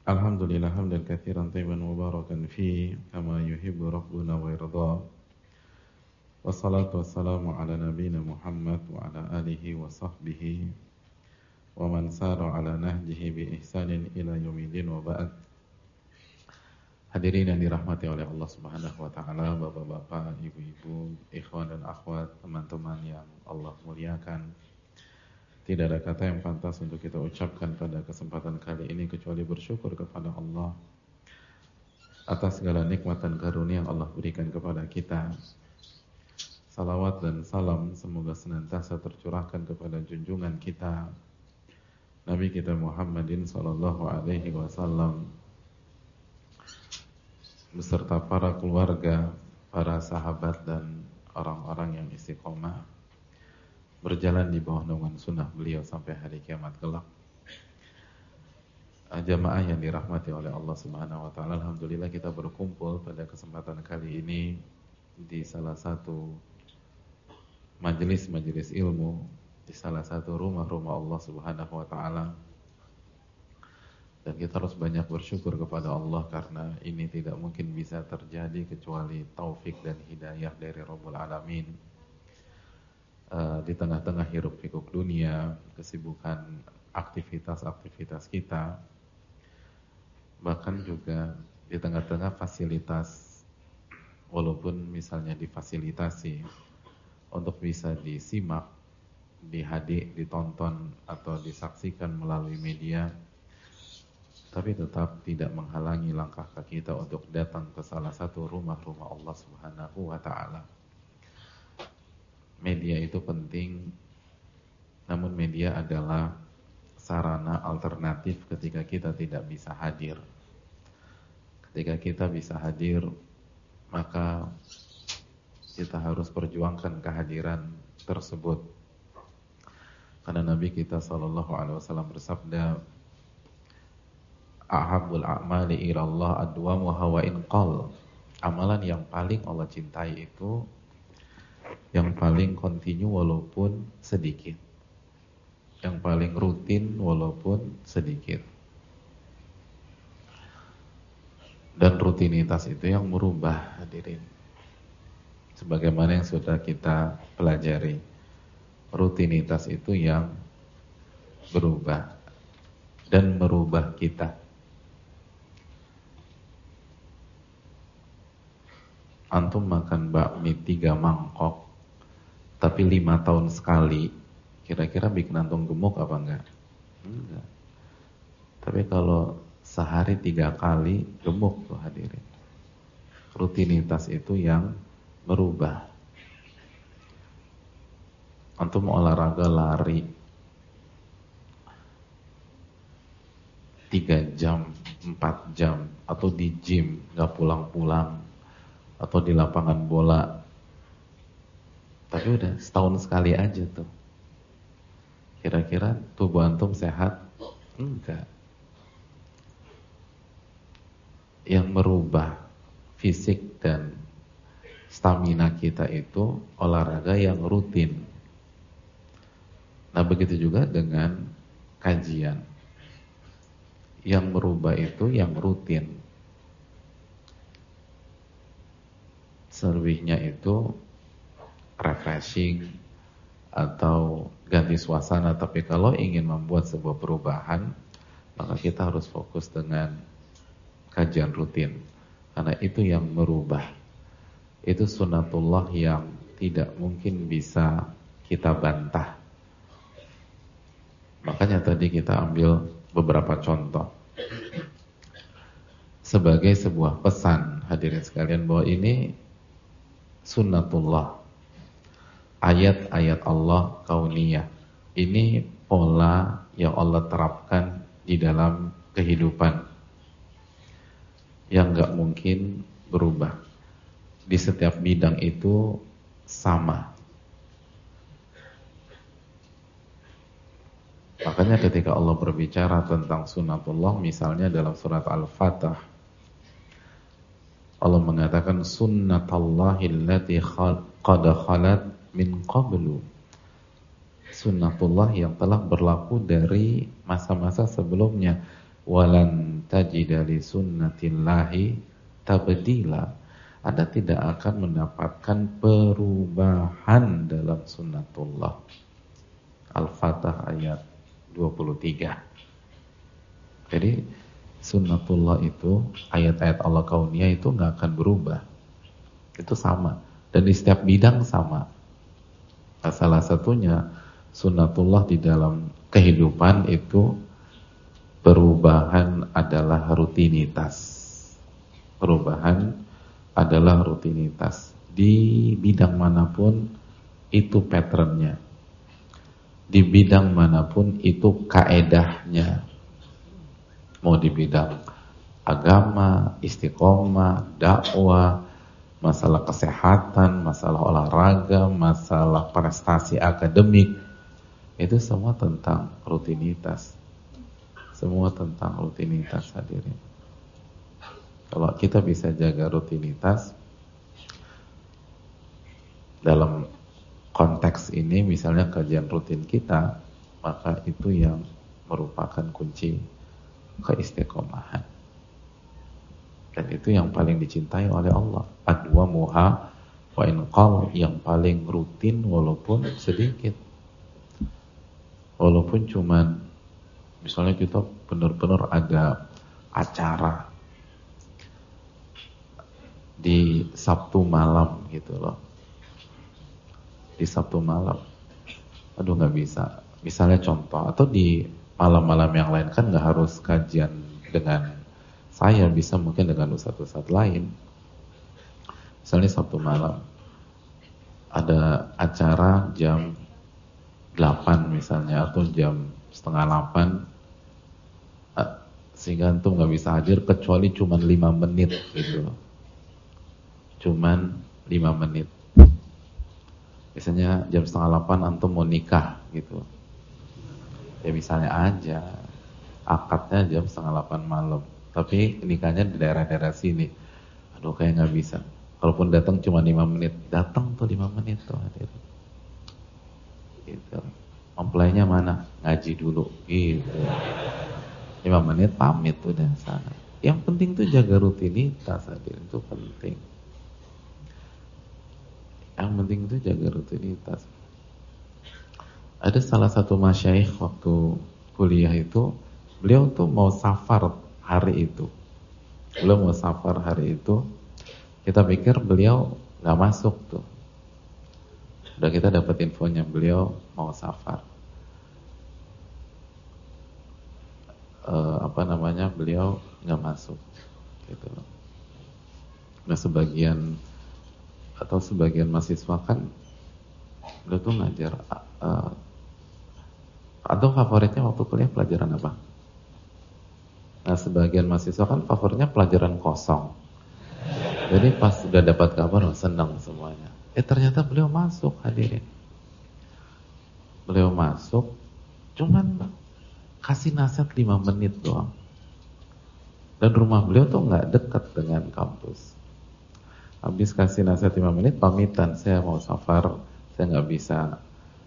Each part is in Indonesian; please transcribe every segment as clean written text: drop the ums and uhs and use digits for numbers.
Alhamdulillah hamdan katsiran tayyiban mubarakan fi kama yuhibbu rabbuna wa yarda. Wassalatu wassalamu ala nabiyyina Muhammad wa ala alihi wa sahbihi wa man sara ala nahjihi bi ihsanin ila yaumil wa ba'd. Hadirin yang dirahmati oleh Allah Subhanahu wa taala, bapak-bapak, ibu-ibu, ikhwan dan akhwat, teman-teman yang Allah muliakan. Tidak ada kata yang pantas untuk kita ucapkan pada kesempatan kali ini kecuali bersyukur kepada Allah atas segala nikmat dan karunia yang Allah berikan kepada kita. Salawat dan salam semoga senantiasa tercurahkan kepada junjungan kita Nabi kita Muhammadin sallallahu alaihi wasallam beserta para keluarga, para sahabat dan orang-orang yang istiqomah berjalan di bawah naungan sunnah beliau sampai hari kiamat kelak. Jamaah yang dirahmati oleh Allah Subhanahu wa taala, alhamdulillah kita berkumpul pada kesempatan kali ini di salah satu majelis-majelis ilmu, di salah satu rumah-rumah Allah Subhanahu wa taala. Dan kita harus banyak bersyukur kepada Allah karena ini tidak mungkin bisa terjadi kecuali taufik dan hidayah dari Rabbul Alamin. Di tengah-tengah hiruk pikuk dunia, kesibukan aktivitas-aktivitas kita, bahkan juga di tengah-tengah fasilitas, walaupun misalnya difasilitasi untuk bisa disimak, ditonton atau disaksikan melalui media, tapi tetap tidak menghalangi langkah kaki kita untuk datang ke salah satu rumah-rumah Allah Subhanahu wa ta'ala. Media itu penting, namun media adalah sarana alternatif ketika kita tidak bisa hadir. Ketika kita bisa hadir, maka kita harus perjuangkan kehadiran tersebut. Karena Nabi kita SAW bersabda, "Ahabbul a'mali ilallah adwamuha wa in qall." Amalan yang paling Allah cintai itu yang paling kontinu walaupun sedikit, yang paling rutin walaupun sedikit. Dan rutinitas itu yang merubah, hadirin. Sebagaimana yang sudah kita pelajari, rutinitas itu yang berubah dan merubah kita. Antum makan bakmi 3 mangkok tapi 5 tahun sekali, kira-kira bikin antum gemuk apa enggak? Enggak. Tapi kalau sehari 3 kali, gemuk tuh hadirin. Rutinitas itu yang merubah. Antum olahraga lari 3 jam, 4 jam, atau di gym gak pulang-pulang, atau di lapangan bola, tapi udah setahun sekali aja tuh, kira-kira tubuh antum sehat? Enggak. Yang merubah fisik dan stamina kita itu olahraga yang rutin. Nah begitu juga dengan kajian. Yang merubah itu yang rutin. Selebihnya itu refreshing atau ganti suasana. Tapi kalau ingin membuat sebuah perubahan, maka kita harus fokus dengan kajian rutin, karena itu yang merubah. Itu sunnatullah yang tidak mungkin bisa kita bantah. Makanya tadi kita ambil beberapa contoh sebagai sebuah pesan, hadirin sekalian, bahwa ini sunnatullah, ayat-ayat Allah kauniyah. Ini pola yang Allah terapkan di dalam kehidupan yang gak mungkin berubah. Di setiap bidang itu sama. Makanya ketika Allah berbicara tentang sunnatullah, misalnya dalam surat Al-Fatah, Allah mengatakan sunnatullahi allati qad khalat min qablu. Sunnatullah yang telah berlaku dari masa-masa sebelumnya. Walan tajida li sunnatillahi tabdila. Anda tidak akan mendapatkan perubahan dalam sunnatullah. Al-Fatah ayat 23. Jadi sunnatullah itu, ayat-ayat Allah kauniyah itu nggak akan berubah. Itu sama. Dan di setiap bidang sama. Nah, salah satunya sunnatullah di dalam kehidupan itu perubahan adalah rutinitas. Perubahan adalah rutinitas. Di bidang manapun itu patternnya. Di bidang manapun itu kaedahnya. Mau di bidang agama, istiqomah, dakwah, masalah kesehatan, masalah olahraga, masalah prestasi akademik, itu semua tentang rutinitas. Semua tentang rutinitas, hadirin. Kalau kita bisa jaga rutinitas dalam konteks ini, misalnya kajian rutin kita, maka itu yang merupakan kunci keistiqomahan. Dan itu yang paling dicintai oleh Allah. Adwamuha wa in qall, yang paling rutin walaupun sedikit. Walaupun cuman misalnya kita benar-benar ada acara di Sabtu malam gitu loh. Di Sabtu malam, aduh nggak bisa. Misalnya contoh, atau di malam-malam yang lain, kan nggak harus kajian dengan saya, bisa mungkin dengan ustadz-ustadz lain. Misalnya Sabtu malam ada acara jam 8 misalnya, atau jam setengah 8, sehingga antum nggak bisa hadir kecuali cuman 5 menit gitu loh. Cuman 5 menit. Biasanya jam setengah 8 antum mau nikah gitu. Ya misalnya aja, akadnya jam setengah 8 malam, tapi nikahnya di daerah-daerah sini. Aduh kayak nggak bisa. Kalaupun datang cuma 5 menit, datang tuh 5 menit tuh hadir. Gitu. Mempelainya mana? Ngaji dulu. Gitu. 5 menit pamit udah sana. Yang penting tuh jaga rutinitas, hadir, itu penting. Yang penting itu jaga rutinitas. Ada salah satu masyaikh waktu kuliah itu, beliau tuh mau safar hari itu. Beliau mau safar hari itu. Kita pikir beliau nggak masuk tuh. Udah kita dapat infonya beliau mau safar. Beliau nggak masuk. Gitu. Nah sebagian mahasiswa kan beliau tuh ngajar. Atau favoritnya waktu kuliah pelajaran apa? Nah sebagian mahasiswa kan favoritnya pelajaran kosong. Jadi pas sudah dapat kabar senang semuanya. Ternyata beliau masuk, hadirin. Beliau masuk, cuman kasih nasihat 5 menit doang. Dan rumah beliau tuh nggak dekat dengan kampus. Habis kasih nasihat 5 menit, pamitan, saya mau safar, saya nggak bisa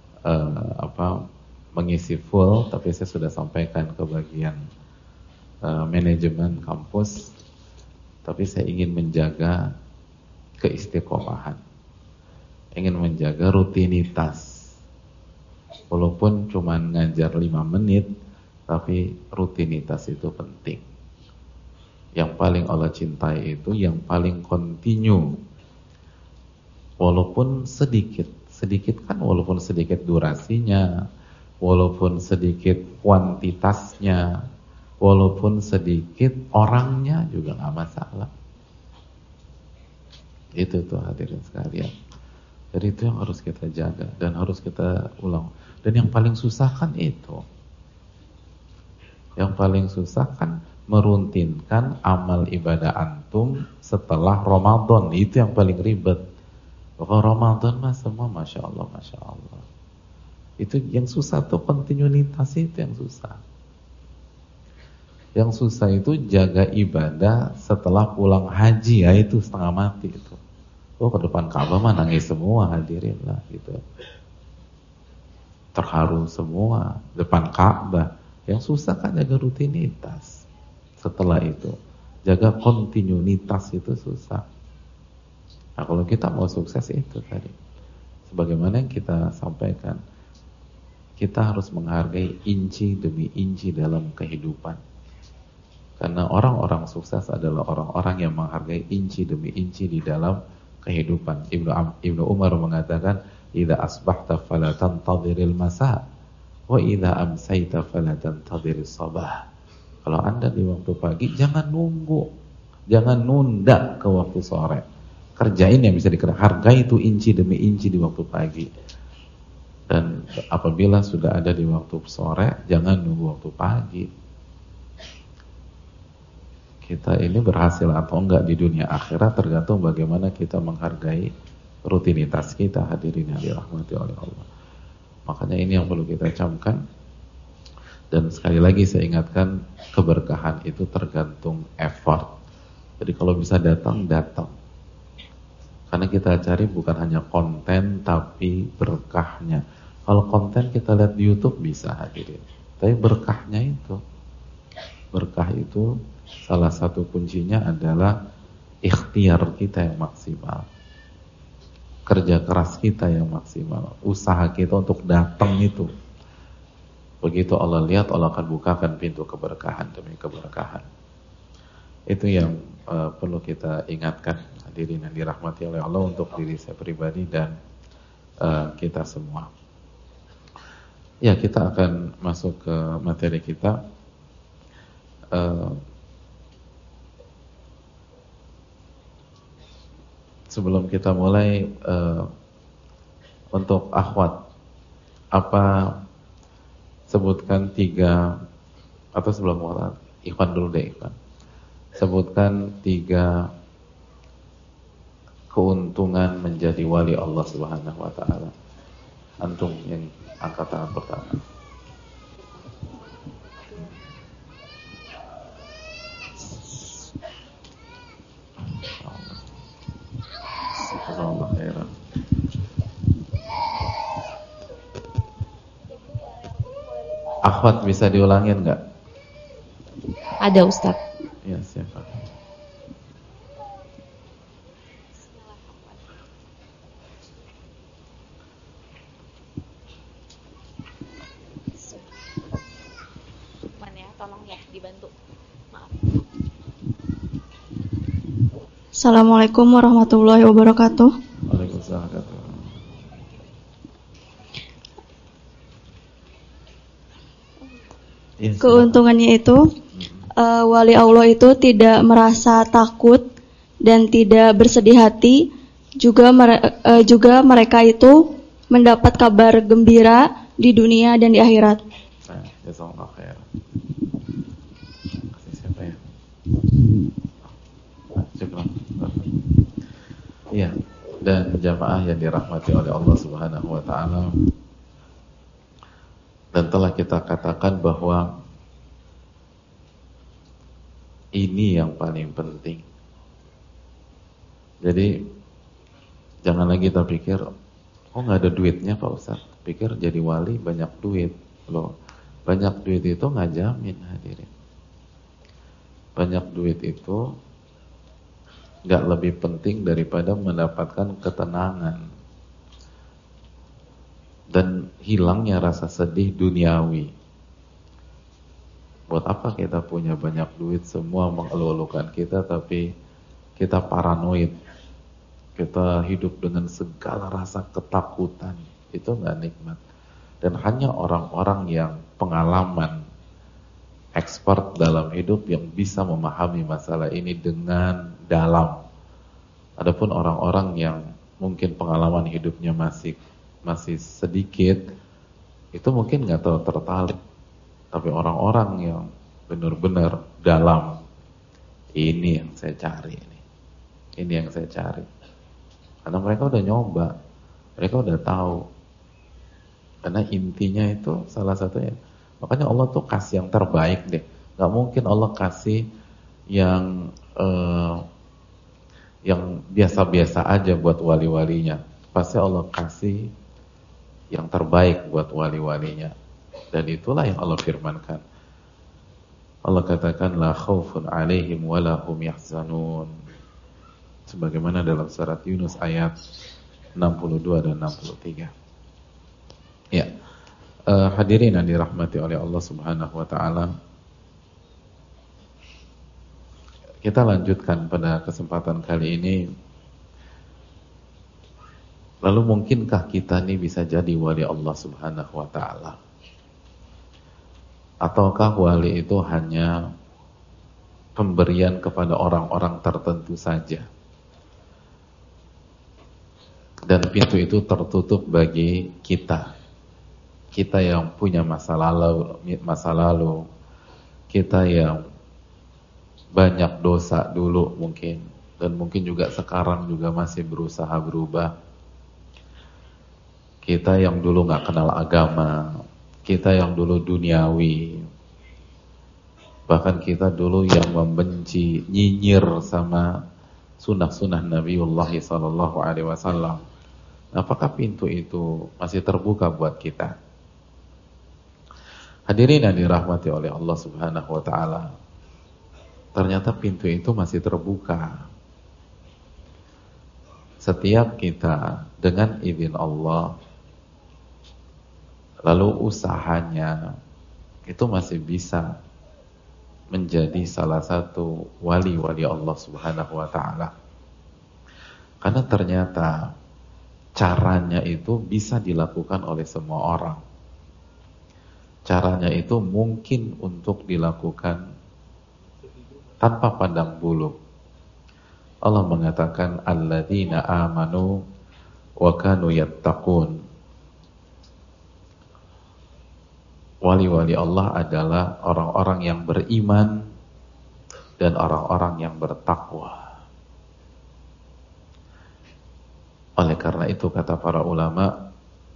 mengisi full, tapi saya sudah sampaikan ke bagian manajemen kampus, tapi saya ingin menjaga keistiqomahan, ingin menjaga rutinitas, walaupun cuma ngajar 5 menit, tapi rutinitas itu penting. Yang paling Allah cintai itu yang paling kontinu, walaupun sedikit kan, walaupun sedikit durasinya, walaupun sedikit kuantitasnya, walaupun sedikit orangnya juga nggak masalah. Itu tuh hadirin sekalian. Jadi itu yang harus kita jaga dan harus kita ulang. Dan yang paling susah kan itu. Yang paling susah kan meruntinkan amal ibadah antum setelah Ramadan. Itu yang paling ribet. Kalau Ramadan mah semua Masya Allah, Masya Allah. Itu yang susah tuh, kontinuitas itu yang susah. Yang susah itu jaga ibadah setelah pulang haji, ya itu setengah mati itu. Oh ke depan Ka'bah mah nangis semua, hadirin lah gitu. Terharu semua depan Ka'bah. Yang susah kan jaga rutinitas. setelah itu. Jaga kontinuitas itu susah. Nah, kalau kita mau sukses itu tadi, sebagaimana yang kita sampaikan, kita harus menghargai inci demi inci dalam kehidupan. Karena orang-orang sukses adalah orang-orang yang menghargai inci demi inci di dalam kehidupan. Ibnu Umar mengatakan, "Idza asbahta fala tantadhiril masa, wa idza amsayta fala tantadhiris sabah." Kalau Anda di waktu pagi, jangan nunggu, jangan nunda ke waktu sore. Kerjain yang bisa dikerjakan. Hargai itu inci demi inci di waktu pagi. Dan apabila sudah ada di waktu sore, jangan nunggu waktu pagi. Kita ini berhasil atau enggak di dunia akhirat tergantung bagaimana kita menghargai rutinitas kita, hadirin yang dirahmati oleh Allah. Makanya ini yang perlu kita camkan. Dan sekali lagi saya ingatkan, keberkahan itu tergantung effort. Jadi kalau bisa datang, datang. Karena kita cari bukan hanya konten tapi berkahnya. Kalau konten kita lihat di YouTube bisa, hadirin. Tapi berkahnya itu, berkah itu salah satu kuncinya adalah ikhtiar kita yang maksimal, kerja keras kita yang maksimal, usaha kita untuk datang itu. Begitu Allah lihat, Allah akan bukakan pintu keberkahan demi keberkahan. Itu yang perlu kita ingatkan, hadirin yang dirahmati oleh Allah, untuk diri saya pribadi dan kita semua. Ya, kita akan masuk ke materi kita. Sebelum kita mulai, untuk akhwat, apa sebutkan 3, atau sebelum mulai, Ikhwan dulu deh, Ikhwan. Sebutkan 3 keuntungan menjadi wali Allah Subhanahu wa taala. Antum yang angkat tangan pertama. Allah khairan. Akhwat bisa diulangin enggak? Ada, Ustaz. Ya, siapa? Ya, tolong ya dibantu. Maaf. Assalamualaikum warahmatullahi wabarakatuh. Waalaikumsalam. Keuntungannya itu wali Allah itu tidak merasa takut dan tidak bersedih hati. Juga mereka itu mendapat kabar gembira di dunia dan di akhirat. Jazakallahu khair. Siapa ya? Iya, dan jamaah yang dirahmati oleh Allah Subhanahu wa taala. Dan telah kita katakan bahwa ini yang paling penting. Jadi jangan lagi kita pikir, oh nggak ada duitnya Pak Ustaz. Pikir jadi wali banyak duit. Loh, banyak duit itu nggak jamin, hadirin. Banyak duit itu nggak lebih penting daripada mendapatkan ketenangan dan hilangnya rasa sedih duniawi. Buat apa kita punya banyak duit, semua mengeluh-elukan kita, tapi kita paranoid, kita hidup dengan segala rasa ketakutan. Itu nggak nikmat. Dan hanya orang-orang yang pengalaman, expert dalam hidup yang bisa memahami masalah ini dengan dalam. Adapun orang-orang yang mungkin pengalaman hidupnya masih sedikit, itu mungkin nggak terlalu tertarik. Tapi orang-orang yang benar-benar dalam, ini yang saya cari, ini yang saya cari. Karena mereka udah nyoba, mereka udah tahu. Karena intinya itu salah satunya. Makanya Allah tuh kasih yang terbaik deh. Gak mungkin Allah kasih yang biasa-biasa aja buat wali-walinya. Pasti Allah kasih yang terbaik buat wali-walinya. Dan itulah yang Allah firmankan. Allah katakan la khaufun 'alaihim wa la hum yahzanun. Sebagaimana dalam surat Yunus ayat 62 dan 63. Ya. Hadirin yang dirahmati oleh Allah Subhanahu wa taala. Kita lanjutkan pada kesempatan kali ini. Lalu mungkinkah kita ini bisa jadi wali Allah Subhanahu wa taala? Ataukah wali itu hanya pemberian kepada orang-orang tertentu saja? Dan pintu itu tertutup bagi kita. Kita yang punya masa lalu, kita yang banyak dosa dulu mungkin, dan mungkin juga sekarang juga masih berusaha berubah. Kita yang dulu nggak kenal agama, kita yang dulu duniawi, bahkan kita dulu yang membenci, nyinyir sama sunnah-sunnah Nabiullah SAW. Apakah pintu itu masih terbuka buat kita? Hadirin yang dirahmati oleh Allah Subhanahu wa taala. Ternyata pintu itu masih terbuka. Setiap kita dengan izin Allah, lalu usahanya itu masih bisa menjadi salah satu wali-wali Allah Subhanahu wa taala. Karena ternyata caranya itu bisa dilakukan oleh semua orang. Caranya itu mungkin untuk dilakukan tanpa pandang bulu. Allah mengatakan alladzina amanu wa kanu yattaqun. Wali-wali Allah adalah orang-orang yang beriman dan orang-orang yang bertakwa. Oleh karena itu kata para ulama,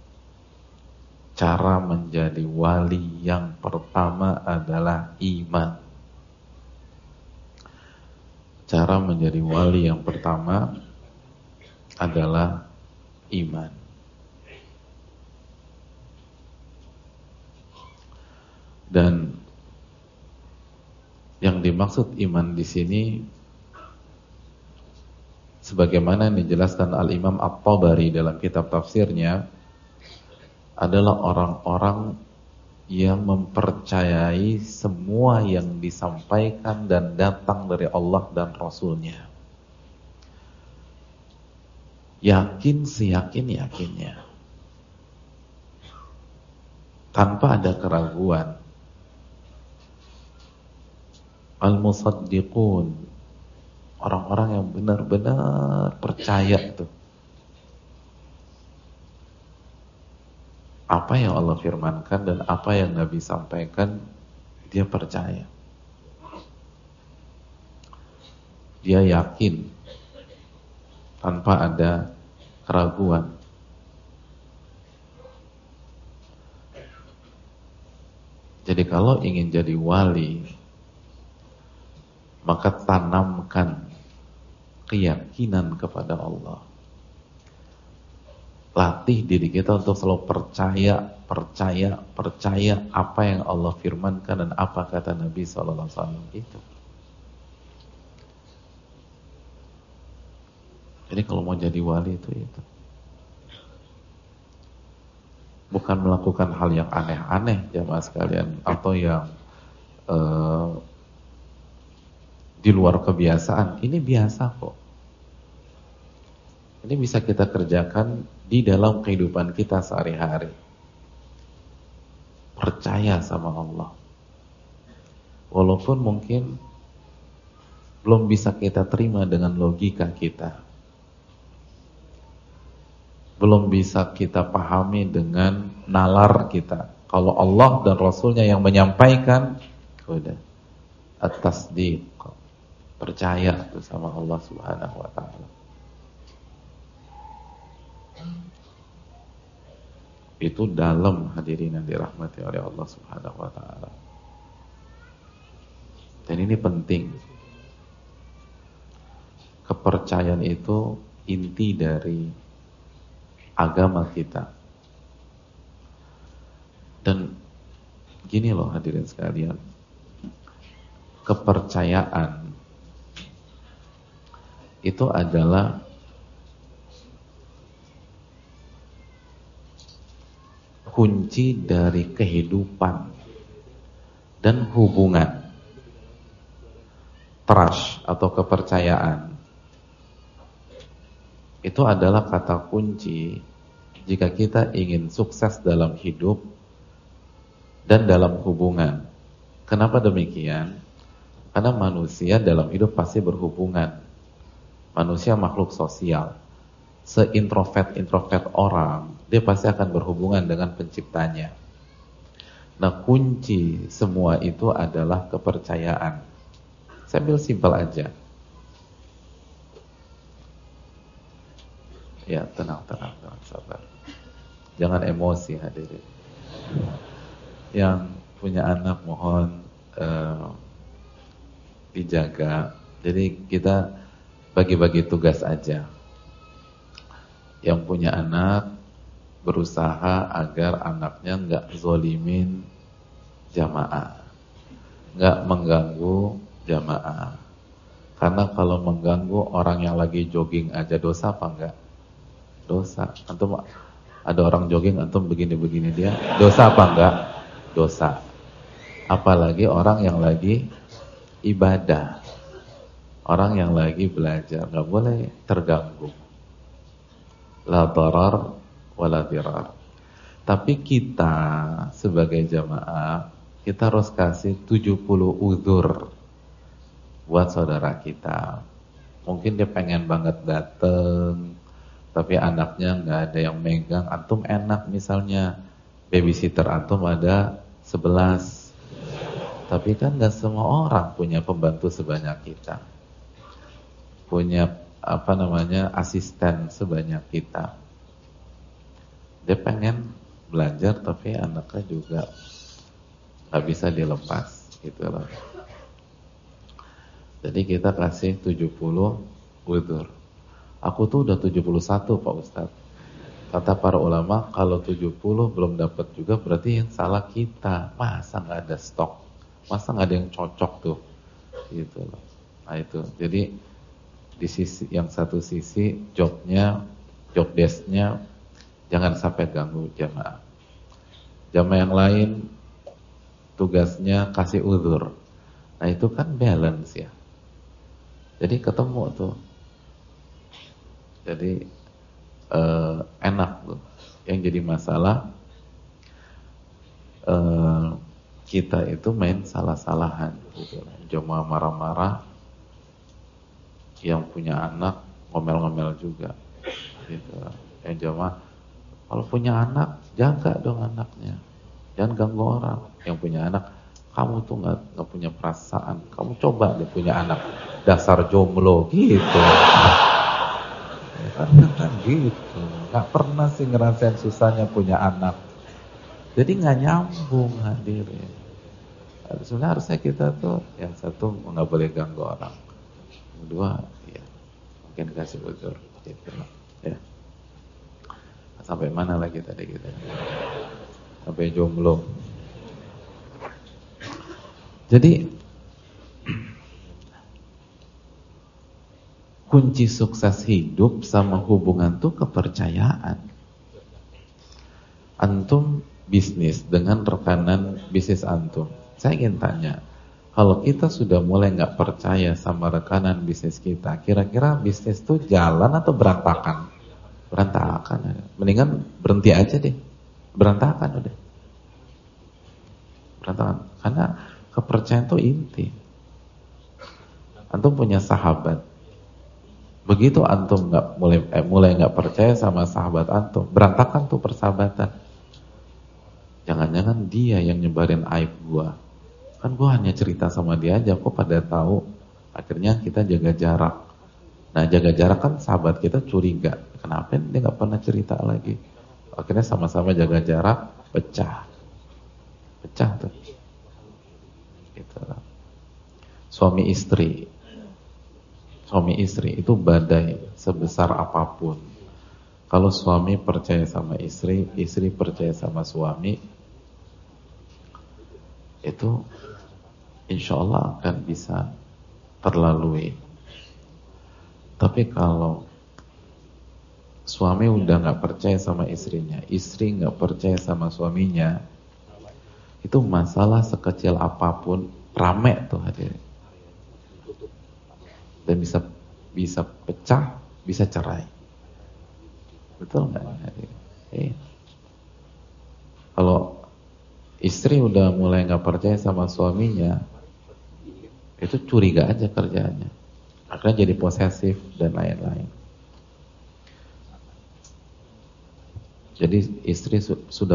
cara menjadi wali yang pertama adalah iman. Cara menjadi wali yang pertama adalah iman. Dan yang dimaksud iman di sini, sebagaimana yang dijelaskan Al-Imam At-Tabari dalam kitab tafsirnya, adalah orang-orang yang mempercayai semua yang disampaikan dan datang dari Allah dan Rasulnya. Yakin seyakin-yakinnya, tanpa ada keraguan. Al-musaddiqun, orang-orang yang benar-benar percaya tuh. Apa yang Allah firmankan dan apa yang Nabi sampaikan, dia percaya. Dia yakin tanpa ada keraguan. Jadi kalau ingin jadi wali, maka tanamkan keyakinan kepada Allah. Latih diri kita untuk selalu percaya apa yang Allah firmankan dan apa kata Nabi SAW itu. Jadi kalau mau jadi wali itu. Bukan melakukan hal yang aneh-aneh jamaah sekalian, atau yang di luar kebiasaan. Ini biasa kok. Ini bisa kita kerjakan di dalam kehidupan kita sehari-hari. Percaya sama Allah. Walaupun mungkin belum bisa kita terima dengan logika kita. Belum bisa kita pahami dengan nalar kita. Kalau Allah dan Rasulnya yang menyampaikan, udah at-tasdiq, percaya sama Allah Subhanahu wa ta'ala. Itu dalam, hadirin yang dirahmati oleh Allah Subhanahu wa ta'ala. Dan ini penting. Kepercayaan itu inti dari agama kita. Dan gini loh hadirin sekalian, kepercayaan itu adalah kunci dari kehidupan dan hubungan. Trust atau kepercayaan itu adalah kata kunci jika kita ingin sukses dalam hidup dan dalam hubungan. Kenapa demikian? Karena manusia dalam hidup pasti berhubungan. Manusia makhluk sosial. Se-introvert orang, dia pasti akan berhubungan dengan penciptanya. Nah, kunci semua itu adalah kepercayaan. Saya ambil simpel aja. Ya, tenang, sabar. Jangan emosi hadirin. Yang punya anak mohon dijaga. Jadi kita bagi-bagi tugas aja. Yang punya anak berusaha agar anaknya nggak zolimin jamaah, nggak mengganggu jamaah. Karena kalau mengganggu orang yang lagi jogging aja dosa apa enggak? Dosa. Antum ada orang jogging, antum begini-begini dia, dosa apa enggak? Dosa. Apalagi orang yang lagi ibadah, orang yang lagi belajar, nggak boleh terganggu. La darar wala dirar. Tapi kita sebagai jamaah, kita harus kasih 70 uzur buat saudara kita. Mungkin dia pengen banget dateng, tapi anaknya nggak ada yang megang. Antum enak misalnya babysitter antum ada 11. Tapi kan nggak semua orang punya pembantu sebanyak kita, punya asisten sebanyak kita. Dia pengen belajar tapi anaknya juga nggak bisa dilepas gitu loh. Jadi kita kasih 70 uzur. Aku tuh udah 71 Pak Ustadz. Kata para ulama kalau 70 belum dapat juga berarti yang salah kita. Masa nggak ada stok? Masa nggak ada yang cocok tuh? Gitu loh. Nah itu. Jadi di sisi yang satu sisi job desknya jangan sampai ganggu jamaah. Jamaah yang lain tugasnya kasih uzur. Nah itu kan balance ya. Jadi ketemu tuh. Jadi enak tuh. Yang jadi masalah kita itu main salah-salahan gitu. Jamaah marah-marah, yang punya anak ngomel-ngomel juga gitu. Yang jamaah kalau punya anak jaga dong anaknya, jangan ganggu orang. Yang punya anak, kamu tuh nggak punya perasaan, kamu coba deh punya anak, dasar jomblo gitu. Kan gitu, nggak pernah sih ngerasain susahnya punya anak. Jadi nggak nyambung hadirin. Sebenarnya harusnya kita tuh yang satu nggak boleh ganggu orang, kedua ya mungkin kasih uzur gitu ya. Sampai mana lagi tadi kita? Sampai jomblo. Jadi kunci sukses hidup sama hubungan tuh kepercayaan. Antum bisnis dengan rekanan bisnis antum. Saya ingin tanya, kalau kita sudah mulai nggak percaya sama rekanan bisnis kita, kira-kira bisnis tuh jalan atau berantakan? Berantakan. Mendingan berhenti aja deh. Berantakan udah. Berantakan. Karena kepercayaan itu inti. Antum punya sahabat. Begitu antum mulai nggak percaya sama sahabat antum, berantakan tuh persahabatan. Jangan-jangan dia yang nyebarin aib gua. Kan gua hanya cerita sama dia aja, kok pada tahu. Akhirnya kita jaga jarak. Nah, jaga jarak kan sahabat kita curiga. Kenapa dia nggak pernah cerita lagi? Akhirnya sama-sama jaga jarak, pecah tuh. Gitu. Suami istri itu badai sebesar apapun. Kalau suami percaya sama istri, istri percaya sama suami, itu insya Allah akan bisa terlalui. Tapi kalau suami udah nggak percaya sama istrinya, istri nggak percaya sama suaminya, itu masalah sekecil apapun rame tuh hadirin. Dan bisa pecah, bisa cerai. Betul nggak hadirin? Kalau istri udah mulai nggak percaya sama suaminya, itu curiga aja kerjaannya. Akhirnya jadi posesif dan lain-lain. Jadi istri sudah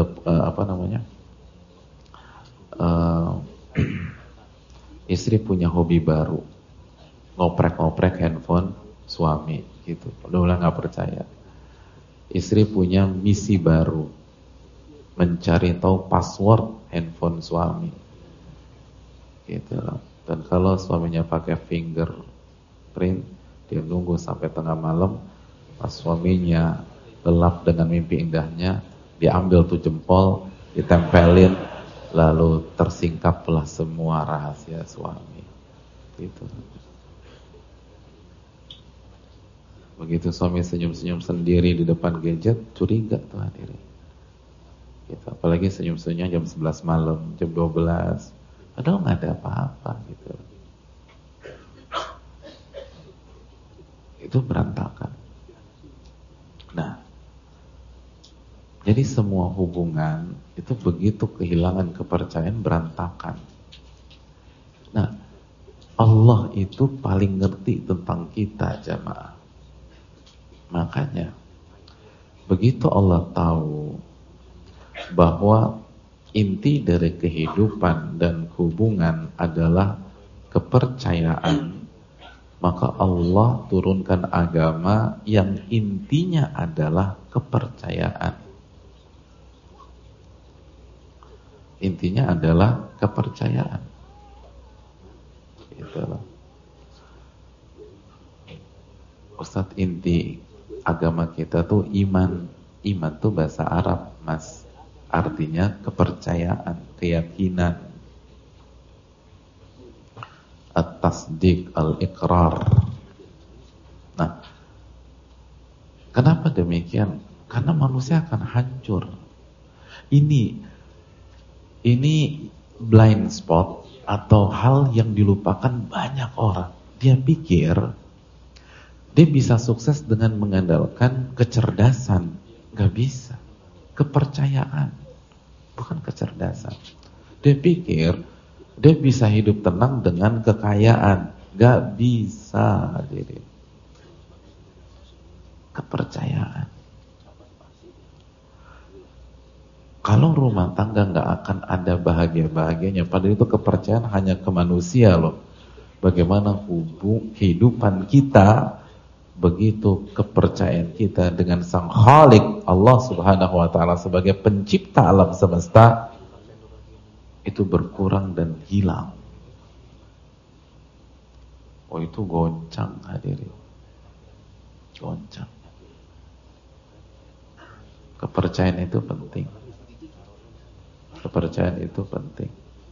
istri punya hobi baru, ngoprek-ngoprek handphone suami, gitu. Udah mulai nggak percaya. Istri punya misi baru, mencari tahu password handphone suami, gitu. Dan kalau suaminya pakai fingerprint, dia nunggu sampai tengah malam, pas suaminya gelap dengan mimpi indahnya, diambil tuh jempol, ditempelin, lalu tersingkaplah semua rahasia suami. Gitu. Begitu suami senyum-senyum sendiri di depan gadget, curiga tuh hadirin. Gitu. Apalagi senyum-senyumnya jam 11 malam, jam 12. Padahal nggak ada apa-apa gitu. Itu berantakan. Nah, jadi semua hubungan itu begitu kehilangan kepercayaan berantakan. Nah, Allah itu paling ngerti tentang kita jamaah. Makanya begitu Allah tahu bahwa inti dari kehidupan dan hubungan adalah kepercayaan, maka Allah turunkan agama yang intinya adalah kepercayaan. Intinya adalah kepercayaan. Itulah. Ustadz, inti agama kita tuh iman. Iman tuh bahasa Arab, Mas. Artinya kepercayaan, keyakinan. At-tasdiq, al-iqrar. Nah, kenapa demikian? Karena manusia akan hancur. Ini blind spot atau hal yang dilupakan banyak orang. Dia pikir dia bisa sukses dengan mengandalkan kecerdasan. Gak bisa. Kepercayaan, bukan kecerdasan. Dia pikir dia bisa hidup tenang dengan kekayaan. Gak bisa. Jadi kepercayaan. Kalau rumah tangga gak akan ada bahagia-bahagianya. Padahal itu kepercayaan hanya ke manusia loh. Bagaimana kehidupan kita, begitu kepercayaan kita dengan Sang Khalik Allah Subhanahu wa taala sebagai pencipta alam semesta itu berkurang dan hilang. Oh, itu goncang hadirin. Goncang. Kepercayaan itu penting. Kepercayaan itu penting.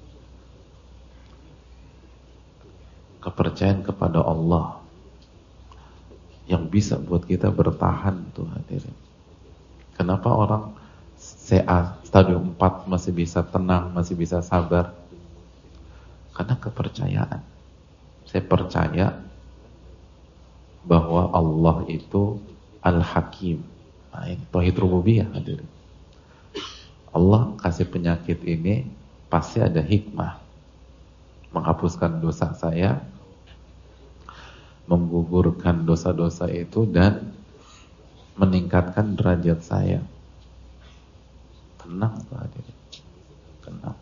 Kepercayaan kepada Allah yang bisa buat kita bertahan tuh hadirin. Kenapa orang CA stadium 4 masih bisa tenang, masih bisa sabar? Karena kepercayaan. Saya percaya bahwa Allah itu Al-Hakim. Nah, ini tauhid rububiyah hadirin. Allah kasih penyakit ini pasti ada hikmah. Menghapuskan dosa saya, menggugurkan dosa-dosa itu, dan meningkatkan derajat saya. Tenang tuh hadirin. Tenang.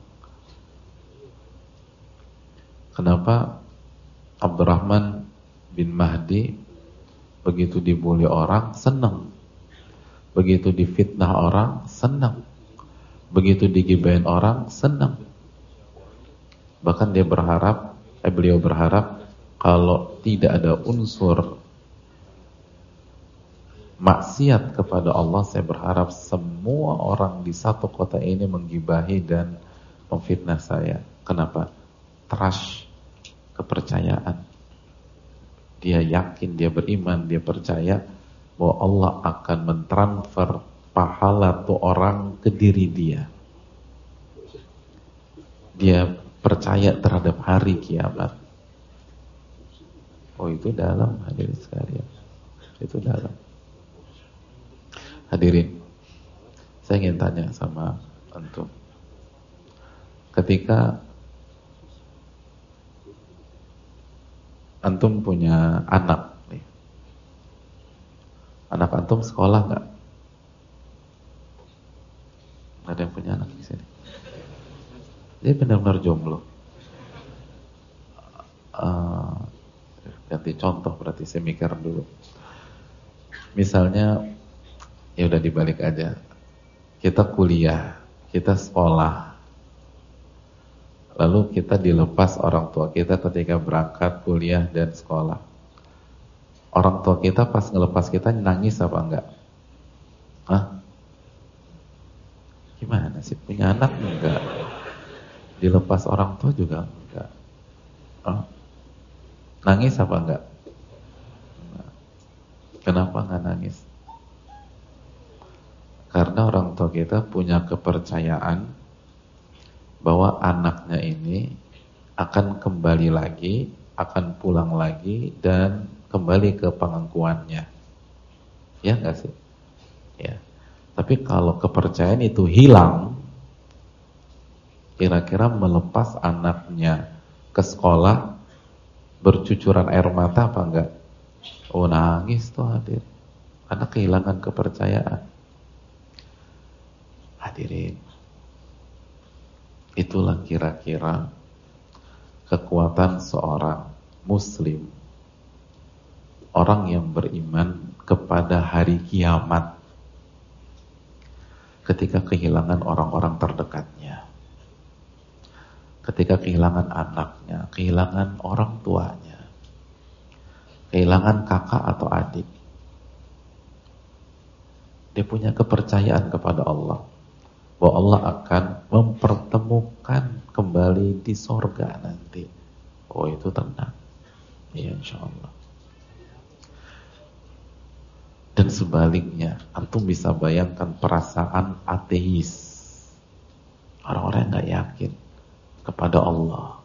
Kenapa Abdurrahman bin Mahdi begitu dibully orang senang, begitu difitnah orang senang, begitu digibahin orang senang? Bahkan beliau berharap kalau tidak ada unsur maksiat kepada Allah, saya berharap semua orang di satu kota ini menggibahi dan memfitnah saya. Kenapa? trust, kepercayaan. Dia yakin, dia beriman, dia percaya bahwa Allah akan mentransfer pahala tuh orang ke diri dia. Dia percaya terhadap hari kiamat. Oh, itu dalam, hadirin sekalian. Itu dalam. Hadirin, saya ingin tanya sama antum. Ketika antum punya anak nih. Anak antum sekolah nggak? Ada yang punya anak di sini? Dia benar-benar jomblo. Ganti contoh berarti, saya mikir dulu. Misalnya, ya udah dibalik aja. Kita kuliah, kita sekolah. Lalu kita dilepas orang tua kita ketika berangkat kuliah dan sekolah. Orang tua kita pas ngelepas kita nangis apa enggak? Hah? Gimana sih, punya anak enggak? Dilepas orang tua juga enggak? Nangis apa enggak? Kenapa enggak nangis? Karena orang tua kita punya kepercayaan bahwa anaknya ini akan kembali lagi, akan pulang lagi, dan kembali ke pengangkuannya. Ya enggak sih? Ya. Tapi kalau kepercayaan itu hilang, kira-kira melepas anaknya ke sekolah, bercucuran air mata apa enggak? Oh, nangis tuh hadir. Karena kehilangan kepercayaan. Hadirin, itulah kira-kira kekuatan seorang muslim, orang yang beriman kepada hari kiamat, ketika kehilangan orang-orang terdekatnya, ketika kehilangan anaknya, kehilangan orang tuanya, kehilangan kakak atau adik. Dia punya kepercayaan kepada Allah, bahwa Allah akan mempertemukan kembali di sorga nanti. Oh, itu tenang. Ya, insya Allah. Dan sebaliknya, antum bisa bayangkan perasaan ateis, orang-orang yang gak yakin kepada Allah,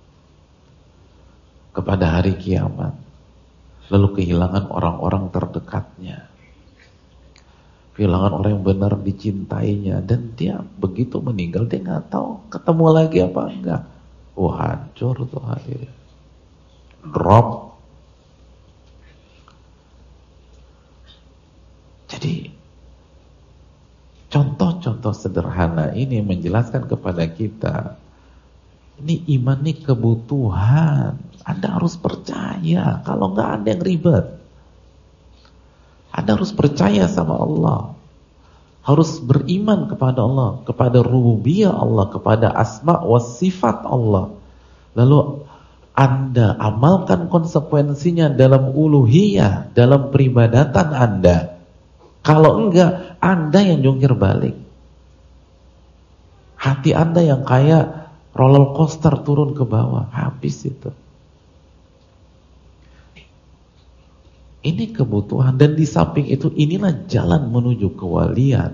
kepada hari kiamat, lalu kehilangan orang-orang terdekatnya, kehilangan orang yang benar dicintainya, dan dia begitu meninggal dia nggak tahu ketemu lagi apa enggak. Wah, hancur tuh hadirin. Drop. Jadi contoh-contoh sederhana ini menjelaskan kepada kita, ini iman ini kebutuhan. Anda harus percaya, kalau nggak Anda yang ribet. Anda harus percaya sama Allah, harus beriman kepada Allah, kepada rububiyah Allah, kepada asma wa sifat Allah. Lalu Anda amalkan konsekuensinya dalam uluhiyah, dalam peribadatan Anda. Kalau enggak, Anda yang jungkir balik. Hati Anda yang kayak roller coaster turun ke bawah, habis itu. Ini kebutuhan, dan di samping itu inilah jalan menuju kewalian.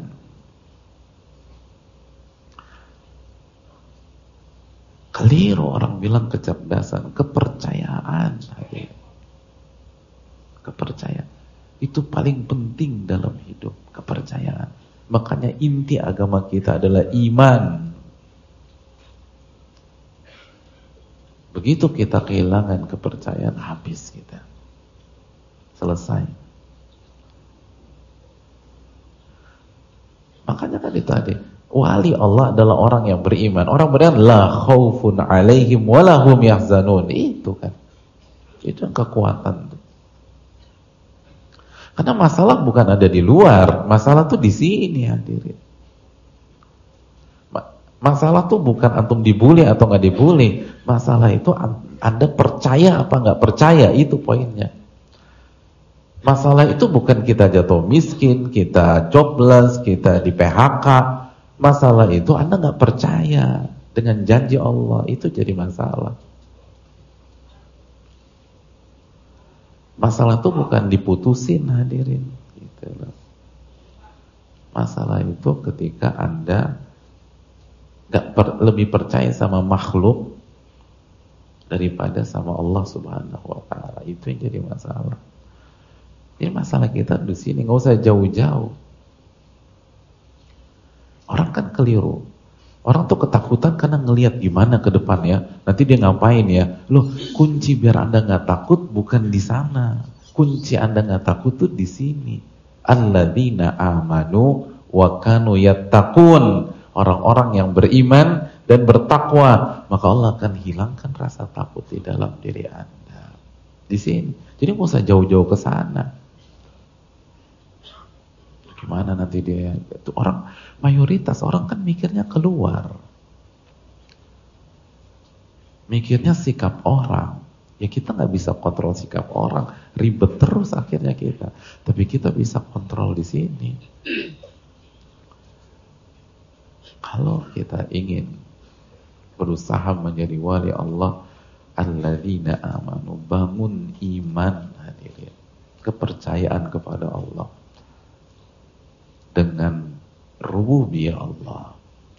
Keliru orang bilang kecerdasan, kepercayaan. Kepercayaan itu paling penting dalam hidup, kepercayaan. Makanya inti agama kita adalah iman. Begitu kita kehilangan kepercayaan, habis kita. Selesai. Makanya kan itu tadi, wali Allah adalah orang yang beriman. Orang beriman la khaufun alaihim wa lahum yahzanun. Itu kan. Itu yang kekuatan tuh. Karena masalah bukan ada di luar, masalah tuh di sini hadirin. Masalah tuh bukan antum dibully atau nggak dibully. Masalah itu Anda percaya apa nggak percaya, itu poinnya. Masalah itu bukan kita jatuh miskin, kita jobless, kita di PHK. Masalah itu Anda nggak percaya dengan janji Allah, itu jadi masalah. Masalah itu bukan diputusin, hadirin, gitu loh. Masalah itu ketika Anda lebih percaya sama makhluk daripada sama Allah Subhanahu wa taala. Itu yang jadi masalah. Ini masalah kita di sini, nggak usah jauh-jauh. Orang kan keliru. Orang tuh ketakutan karena ngelihat gimana ke depan ya. Nanti dia ngapain ya? Loh, kunci biar Anda nggak takut bukan di sana. Kunci Anda nggak takut tuh di sini. Alladzina amanu wa kanu yattaqun. Orang-orang yang beriman dan bertakwa, maka Allah akan hilangkan rasa takut di dalam diri Anda. Di sini. Jadi nggak usah jauh-jauh ke sana. Gimana nanti dia itu orang, mayoritas orang kan mikirnya keluar, mikirnya sikap orang. Ya kita nggak bisa kontrol sikap orang, ribet terus akhirnya kita. Tapi kita bisa kontrol di sini. Kalau kita ingin berusaha menjadi wali Allah, alladzina amanu, bangun iman, hadirin, kepercayaan kepada Allah dengan rububiyah Allah,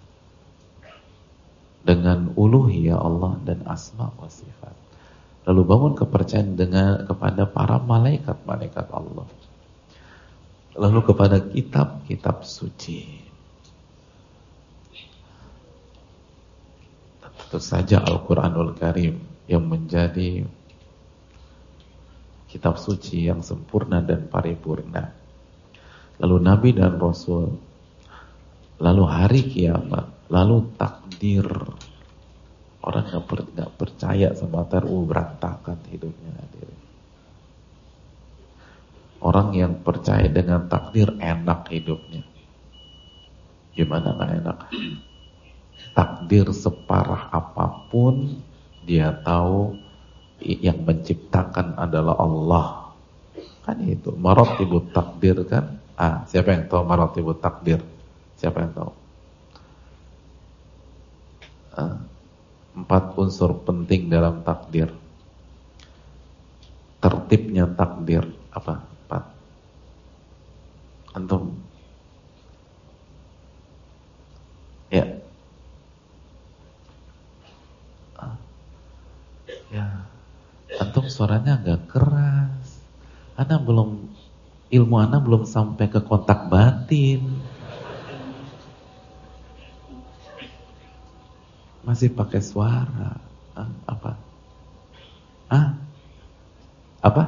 dengan uluhiyah Allah dan asma wa sifat. Lalu bangun kepercayaan kepada para malaikat-malaikat Allah. Lalu kepada kitab-kitab suci. Tentu saja Al-Quranul Karim yang menjadi kitab suci yang sempurna dan paripurna. Lalu Nabi dan Rasul, lalu hari kiamat, lalu takdir. Orang nggak percaya sama TRU berantakan hidupnya. Orang yang percaya dengan takdir enak hidupnya. Gimana nggak enak? Takdir separah apapun, dia tahu yang menciptakan adalah Allah. Kan itu maratibut takdir kan? Siapa yang tahu maratibut takdir? Siapa yang tahu? 4 unsur penting dalam takdir. Tertibnya takdir apa? 4. Antum? Ya. Ya. Antum suaranya agak keras. Ilmu Anda belum sampai ke kontak batin. Masih pakai suara. Apa? Apa?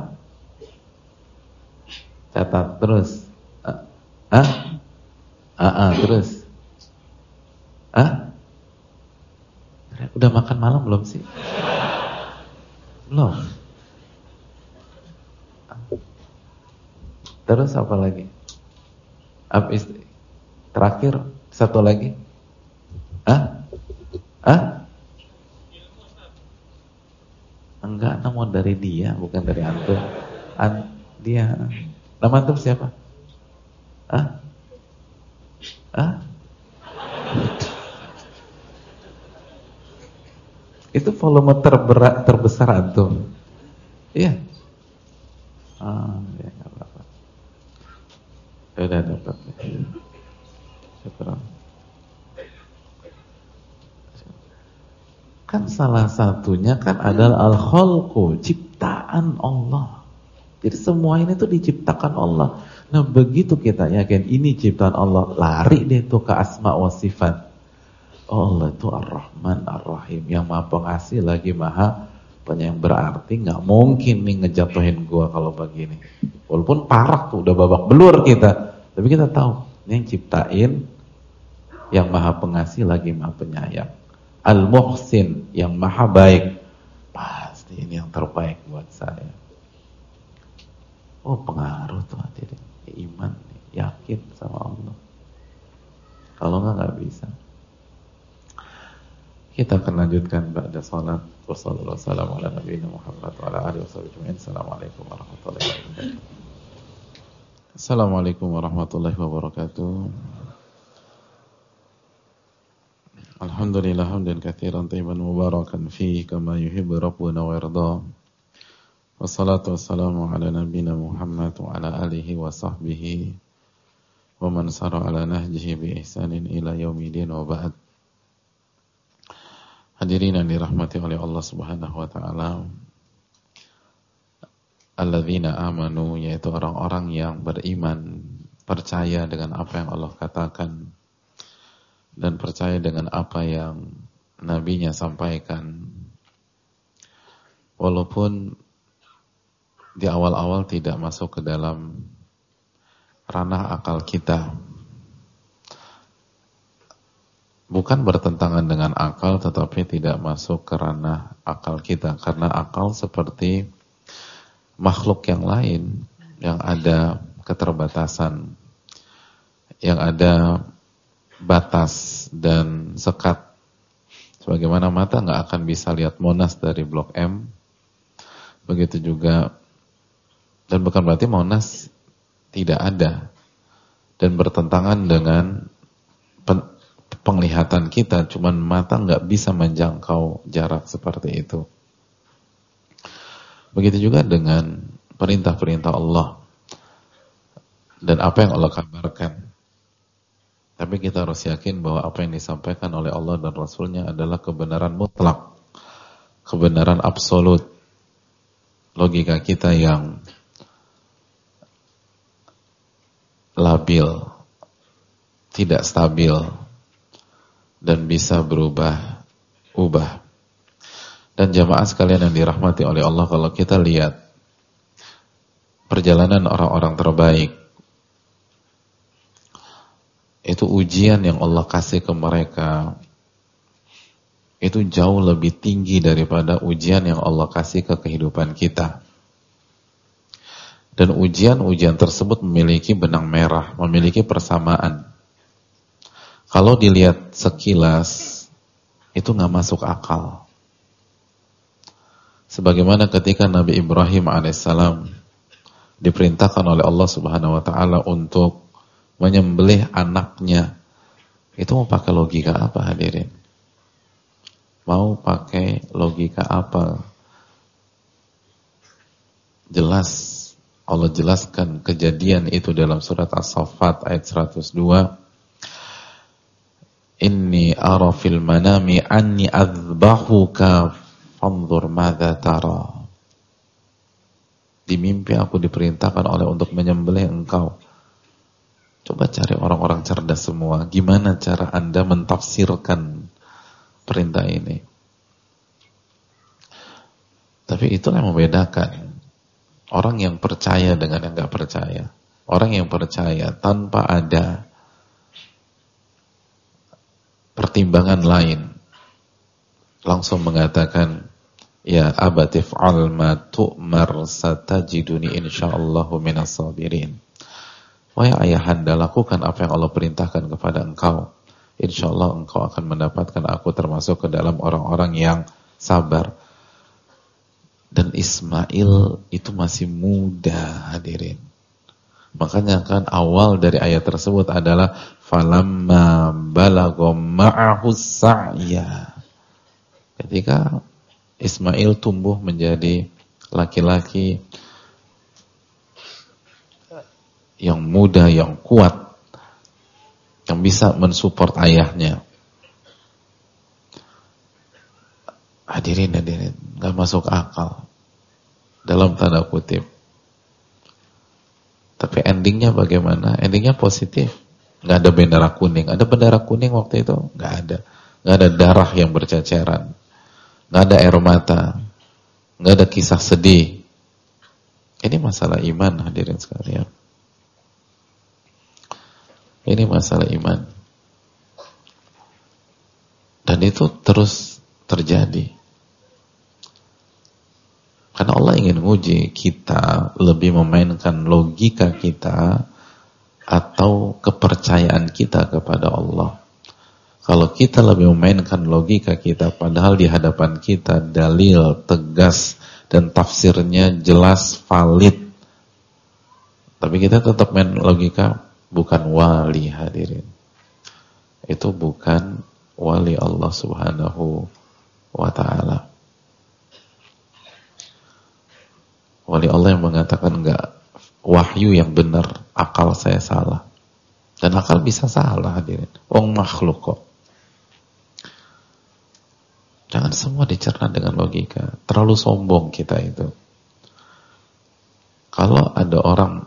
Catat terus. Terus. Udah makan malam belum sih? Belum. Terus apa lagi? Terakhir satu lagi. Enggak, namun dari dia, bukan dari antum. Dia. Nama antum siapa? Itu volume terbesar antum. Iya. Ya enggak apa-apa. Udah dapat. Syukur. Kan salah satunya kan adalah al-khalqu, ciptaan Allah. Jadi semua ini tuh diciptakan Allah. Nah begitu kita yakin ini ciptaan Allah, lari deh tuh ke asma wa sifat. Oh Allah itu Ar-Rahman Ar-Rahim, yang maha pengasih lagi maha penyayang. Berarti gak mungkin nih ngejatuhin gua kalau begini. Walaupun parah tuh, udah babak belur kita, tapi kita tahu ini yang ciptain yang maha pengasih lagi maha penyayang. Al-Muhsin, yang maha baik. Pasti ini yang terbaik buat saya. Oh pengaruh tuh hati iman, yakin sama Allah. Kalau nggak bisa. Kita akan lanjutkan ba'da salat. Wassalamualaikum warahmatullahi wabarakatuh. Assalamualaikum warahmatullahi wabarakatuh. Assalamualaikum warahmatullahi wabarakatuh. Alhamdulillah hamdan katsiran thayyiban mubarakan fihi kama yuhibbu rabbuna wa yarda. Wassalatu wassalamu ala nabiyina Muhammad wa ala alihi wa sahbihi wa man sara ala nahjihi bi ihsanin ila yaumidin wa ba'd. Hadirin yang dirahmati oleh Allah Subhanahu wa taala, alladzina amanu, yaitu orang-orang yang beriman, percaya dengan apa yang Allah katakan dan percaya dengan apa yang nabinya sampaikan, walaupun di awal-awal tidak masuk ke dalam ranah akal kita. Bukan bertentangan dengan akal, tetapi tidak masuk ke ranah akal kita. Karena akal seperti makhluk yang lain, yang ada keterbatasan, yang ada batas dan sekat. Sebagaimana mata nggak akan bisa lihat Monas dari Blok M, begitu juga. Dan bukan berarti Monas tidak ada dan bertentangan dengan penglihatan kita, cuman mata nggak bisa menjangkau jarak seperti itu. Begitu juga dengan perintah-perintah Allah dan apa yang Allah kabarkan. Tapi kita harus yakin bahwa apa yang disampaikan oleh Allah dan Rasulnya adalah kebenaran mutlak, kebenaran absolut. Logika kita yang labil, tidak stabil, dan bisa berubah-ubah. Dan jamaah sekalian yang dirahmati oleh Allah, kalau kita lihat perjalanan orang-orang terbaik, itu ujian yang Allah kasih ke mereka, itu jauh lebih tinggi daripada ujian yang Allah kasih ke kehidupan kita. Dan ujian-ujian tersebut memiliki benang merah, memiliki persamaan. Kalau dilihat sekilas, itu nggak masuk akal. Sebagaimana ketika Nabi Ibrahim alaihissalam diperintahkan oleh Allah Subhanahu wa taala untuk menyembelih anaknya, itu mau pakai logika apa, hadirin? Mau pakai logika apa? Jelas Allah jelaskan kejadian itu dalam surat As-Saffat ayat 102. Inni ara fil manami anni azbahuka fanzur madza tara. Di mimpi aku diperintahkan oleh untuk menyembelih engkau. Coba cari orang-orang cerdas semua, gimana cara Anda mentafsirkan perintah ini? Tapi itulah yang membedakan orang yang percaya dengan yang gak percaya. Orang yang percaya tanpa ada pertimbangan lain, langsung mengatakan, ya abatif alma tu'mar satajiduni insyaallahu minas sabirin. Wahai ayahanda, lakukan apa yang Allah perintahkan kepada engkau. Insyaallah engkau akan mendapatkan aku termasuk ke dalam orang-orang yang sabar. Dan Ismail itu masih muda, hadirin. Makanya kan awal dari ayat tersebut adalah falamma balagha ma'ahu sa'ya. Ketika Ismail tumbuh menjadi laki-laki yang muda, yang kuat, yang bisa mensupport ayahnya. Hadirin, gak masuk akal dalam tanda kutip. Tapi endingnya bagaimana? Endingnya positif. Gak ada bendera kuning. Ada bendera kuning waktu itu? Gak ada. Gak ada darah yang berceceran. Gak ada air mata. Gak ada kisah sedih. Ini masalah iman, hadirin sekalian. Ini masalah iman. Dan itu terus terjadi. Karena Allah ingin menguji kita lebih memainkan logika kita atau kepercayaan kita kepada Allah. Kalau kita lebih memainkan logika kita, padahal di hadapan kita dalil tegas dan tafsirnya jelas, valid, tapi kita tetap main logika, bukan wali, hadirin. Itu bukan wali Allah Subhanahu wa ta'ala. Wali Allah yang mengatakan enggak, wahyu yang benar, akal saya salah. Dan akal bisa salah, hadirin. Makhluk kok. Jangan semua dicerna dengan logika. Terlalu sombong kita itu. Kalau ada orang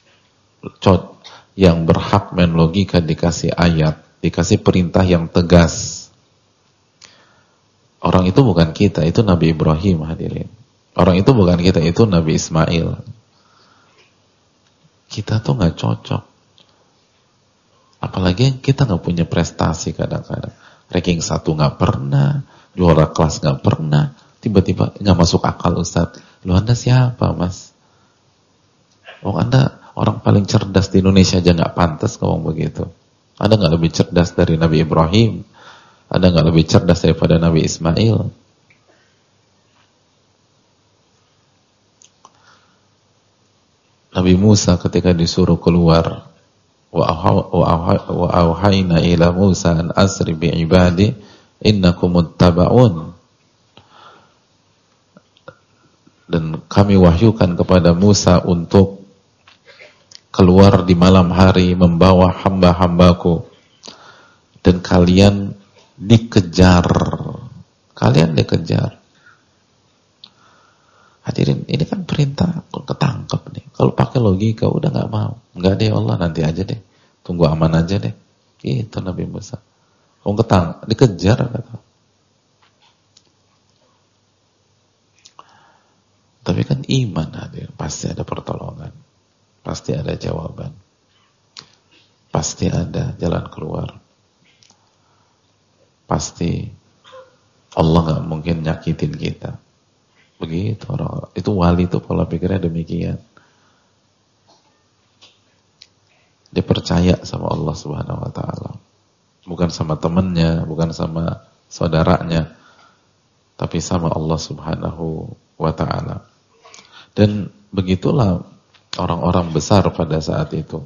yang berhak main logika dikasih ayat, dikasih perintah yang tegas, orang itu bukan kita, itu Nabi Ibrahim, hadirin. Orang itu bukan kita, itu Nabi Ismail. Kita tuh gak cocok. Apalagi kita gak punya prestasi kadang-kadang. Ranking 1 gak pernah, juara kelas gak pernah, tiba-tiba gak masuk akal Ustaz. Lu Anda siapa, Mas? Anda orang paling cerdas di Indonesia aja gak pantas ngomong begitu. Anda gak lebih cerdas dari Nabi Ibrahim. Anda gak lebih cerdas daripada Nabi Ismail. Nabi Musa ketika disuruh keluar, wa auhayna ila Musa an asri bi ibadi innakum muttaba'un. Dan kami wahyukan kepada Musa untuk keluar di malam hari membawa hamba-hambaku, dan kalian dikejar. Hadirin, ini kan perintah, ketangkep nih. Kalau pakai logika udah nggak mau. Nggak deh, Allah nanti aja deh. Tunggu aman aja deh. Gitu Nabi Musa. Dikejar kata. Tapi kan iman, hadir, pasti ada pertolongan. Pasti ada jawaban. Pasti ada jalan keluar. Pasti Allah nggak mungkin nyakitin kita. Begitu orang. Itu wali itu pola pikirnya demikian. Dia percaya sama Allah Subhanahu wa taala. Bukan sama temannya, bukan sama saudaranya, tapi sama Allah Subhanahu wa taala. Dan begitulah orang-orang besar pada saat itu.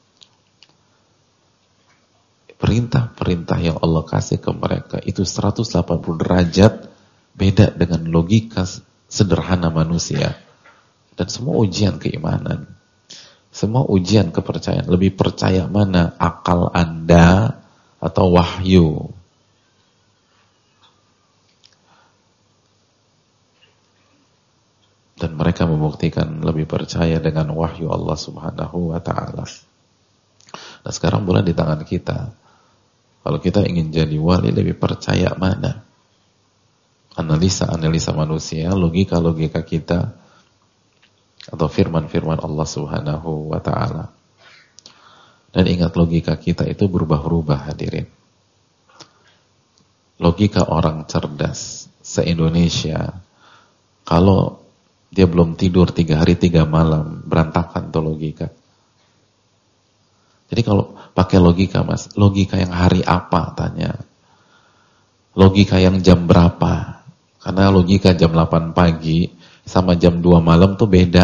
Perintah-perintah yang Allah kasih ke mereka itu 180 derajat beda dengan logika sederhana manusia. Dan semua ujian keimanan, semua ujian kepercayaan. Lebih percaya mana, akal Anda atau wahyu? Dan mereka membuktikan lebih percaya dengan wahyu Allah Subhanahu wa ta'ala. Nah sekarang bulan di tangan kita. Kalau kita ingin jadi wali, lebih percaya mana? Analisa-analisa manusia, logika-logika kita, atau firman-firman Allah Subhanahu wa ta'ala. Dan ingat, logika kita itu berubah-ubah, hadirin. Logika orang cerdas se-Indonesia, kalau dia belum tidur 3 hari 3 malam, berantakan tuh logika. Jadi kalau pakai logika, Mas, logika yang hari apa, tanya. Logika yang jam berapa? Karena logika jam 8 pagi sama jam 2 malam tuh beda.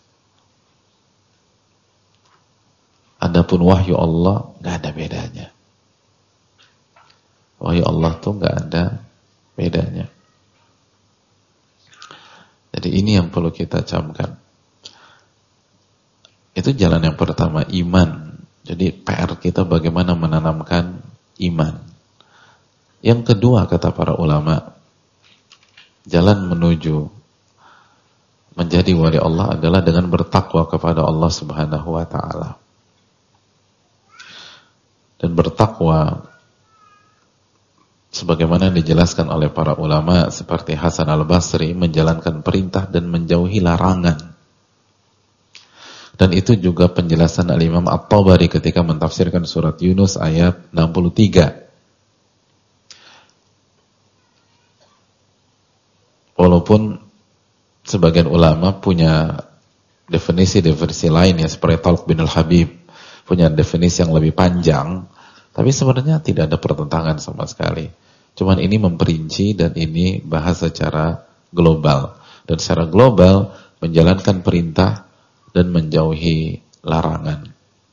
Adapun wahyu Allah gak ada bedanya. Wahyu Allah tuh gak ada bedanya. Jadi ini yang perlu kita camkan. Itu jalan yang pertama, iman. Jadi PR kita bagaimana menanamkan iman. Yang kedua, kata para ulama, jalan menuju menjadi wali Allah adalah dengan bertakwa kepada Allah Subhanahu wa ta'ala. Dan bertakwa sebagaimana dijelaskan oleh para ulama seperti Hasan al-Basri, menjalankan perintah dan menjauhi larangan. Dan itu juga penjelasan Al-Imam At-Tabari ketika mentafsirkan surat Yunus ayat 63. Walaupun sebagian ulama punya definisi-definisi lain ya, seperti Talq bin Al-Habib punya definisi yang lebih panjang, tapi sebenarnya tidak ada pertentangan sama sekali. Cuman ini memperinci dan ini bahas secara global. Dan secara global menjalankan perintah dan menjauhi larangan.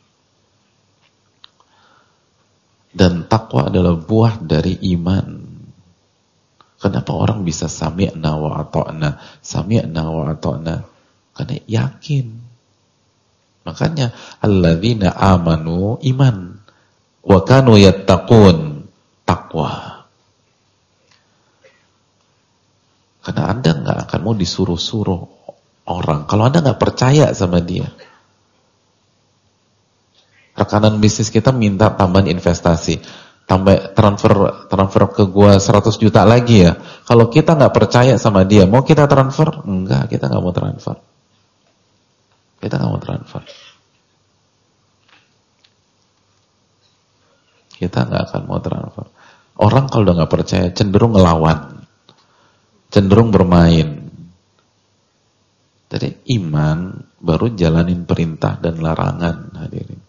Dan takwa adalah buah dari iman. Kenapa orang bisa sami'na wa ata'na? Sami'na wa ata'na. Karena yakin. Makanya alladzina amanu iman wa kanu yattaqun takwa. Karena Anda nggak akan mau disuruh-suruh orang kalau Anda nggak percaya sama dia. Rekanan bisnis kita minta tambahan investasi, tambah transfer ke gua 100 juta lagi ya. Kalau kita nggak percaya sama dia, mau kita transfer? Enggak, kita nggak mau transfer. Kita nggak mau transfer. Kita nggak akan mau transfer. Orang kalau udah nggak percaya cenderung ngelawan, cenderung bermain. Jadi iman baru jalanin perintah dan larangan, hadirin.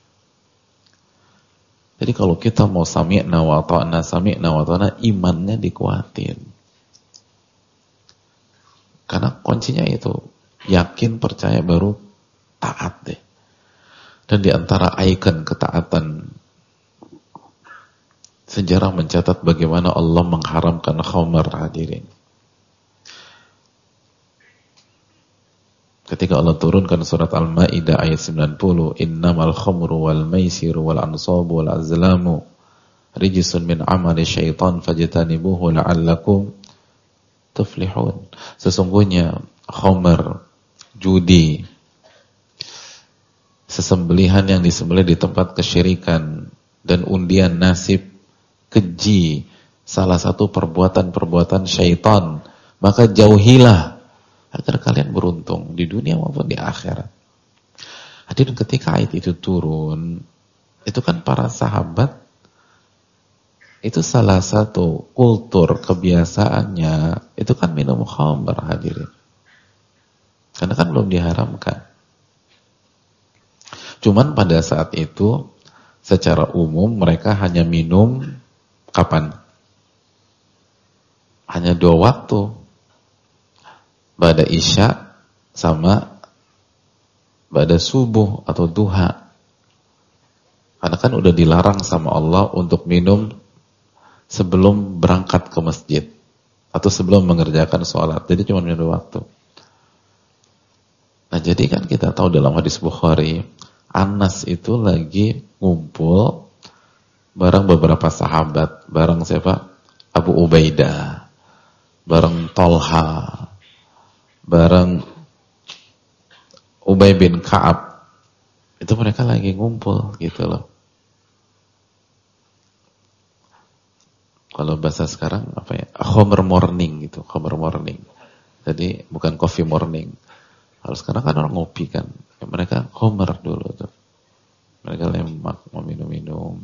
Jadi kalau kita mau sami'na wa ta'na, imannya dikuatin. Karena kuncinya itu, yakin, percaya, baru taat deh. Dan di antara ikon ketaatan, sejarah mencatat bagaimana Allah mengharamkan khamar, hadirin. Ketika Allah turunkan surat Al-Maidah ayat 90, innamal khamru wal maisiru wal ansabu wal azlamu rijsun min amali syaitan fajtanibuhu la'allakum tuflihun. Sesungguhnya khamar, judi, sesembelihan yang disembelih di tempat kesyirikan, dan undian nasib, keji, salah satu perbuatan-perbuatan syaitan, maka jauhilah agar kalian beruntung di dunia maupun di akhirat. Hadirin, ketika ayat itu turun, itu kan para sahabat, itu salah satu kultur kebiasaannya, itu kan minum khamr, hadirin. Karena kan belum diharamkan. Cuman pada saat itu, secara umum mereka hanya minum kapan? Hanya 2 waktu. Ba'da isya sama ba'da subuh atau duha. Karena kan udah dilarang sama Allah untuk minum sebelum berangkat ke masjid atau sebelum mengerjakan sholat. Jadi cuma minum 2 waktu. Nah, jadi kan kita tahu dalam hadis Bukhari, Anas itu lagi ngumpul bareng beberapa sahabat, bareng siapa? Abu Ubaidah, bareng Tolha, bareng Ubay bin Ka'ab. Itu mereka lagi ngumpul gitu loh. Kalau bahasa sekarang apa ya? Khomer morning gitu, khomer morning. Jadi bukan coffee morning. Kalau sekarang kan orang ngopi kan. Ya, mereka khomer dulu tuh. Mereka lemak, mau minum-minum.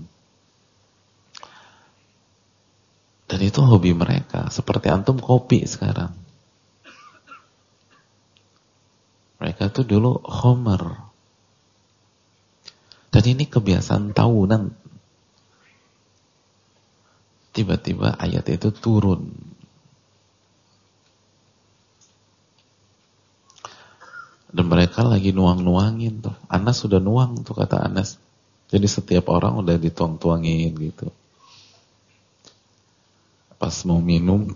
Dan itu hobi mereka. Seperti antum kopi sekarang. Mereka tuh dulu khomer. Dan ini kebiasaan tahunan. Tiba-tiba ayat itu turun. Dan mereka lagi nuang-nuangin tuh. Anas sudah nuang tuh, kata Anas. Jadi setiap orang udah dituang-tuangin gitu. Pas mau minum,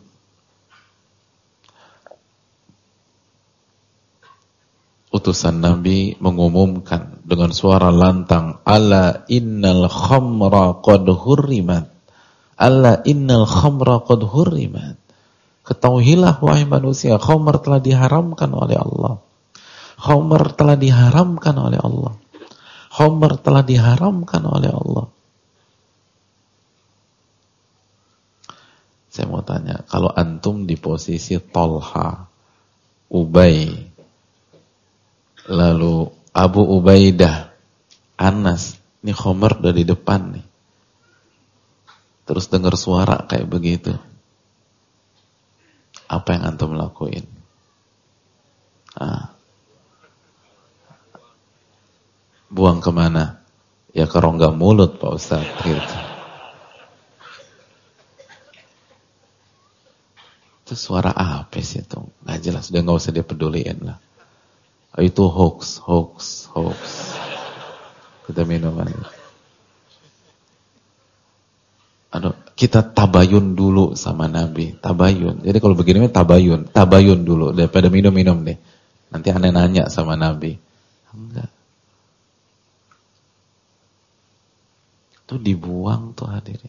utusan Nabi mengumumkan dengan suara lantang, ala innal khamra qad hurrimat, ala innal khamra qad hurrimat. Ketahuilah wahai manusia, khamr telah diharamkan oleh Allah. Khamr telah diharamkan oleh Allah. Khamr telah diharamkan oleh Allah. Saya mau tanya, kalau antum di posisi Tolha, Ubay, lalu Abu Ubaidah, Anas, ini khamr udah di depan nih. Terus dengar suara kayak begitu. Apa yang antum lakuin? Buang kemana? Ya ke rongga mulut, Pak Ustadz, gitu. Itu suara apa sih itu? Nggak jelas, udah nggak usah dipeduliin lah. Itu hoax. Kita minum aja. Kita tabayun dulu sama Nabi, tabayun. Jadi kalau begini tabayun dulu daripada minum deh. Nanti aneh nanya sama Nabi. Enggak. Itu dibuang tuh hadirin.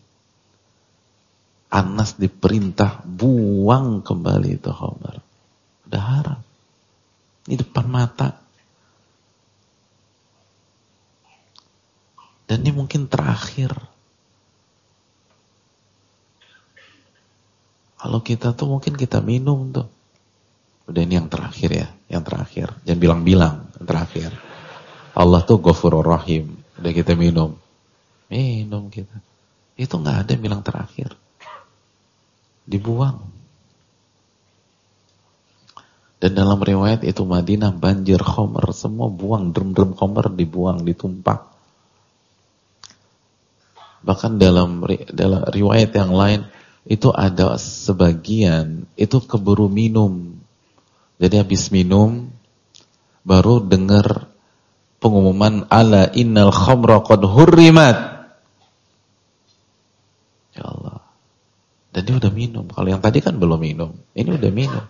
Anas diperintah buang kembali itu khamar. Udah haram. Di depan mata. Dan ini mungkin terakhir. Kalau kita tuh mungkin kita minum tuh. Udah ini yang terakhir ya, yang terakhir. Jangan bilang-bilang, yang terakhir. Allah tuh Ghafurur Rahim. Udah kita minum. Minum kita. Itu gak ada yang bilang terakhir. Dibuang. Dan dalam riwayat itu Madinah banjir khamr. Semua buang, drum-drum khamr dibuang, ditumpak. Bahkan dalam riwayat yang lain, itu ada sebagian, itu keburu minum. Jadi habis minum, baru dengar pengumuman, ala innal khamra qad hurrimat. Ya Allah. Dan dia udah minum. Kalau yang tadi kan belum minum, ini udah minum.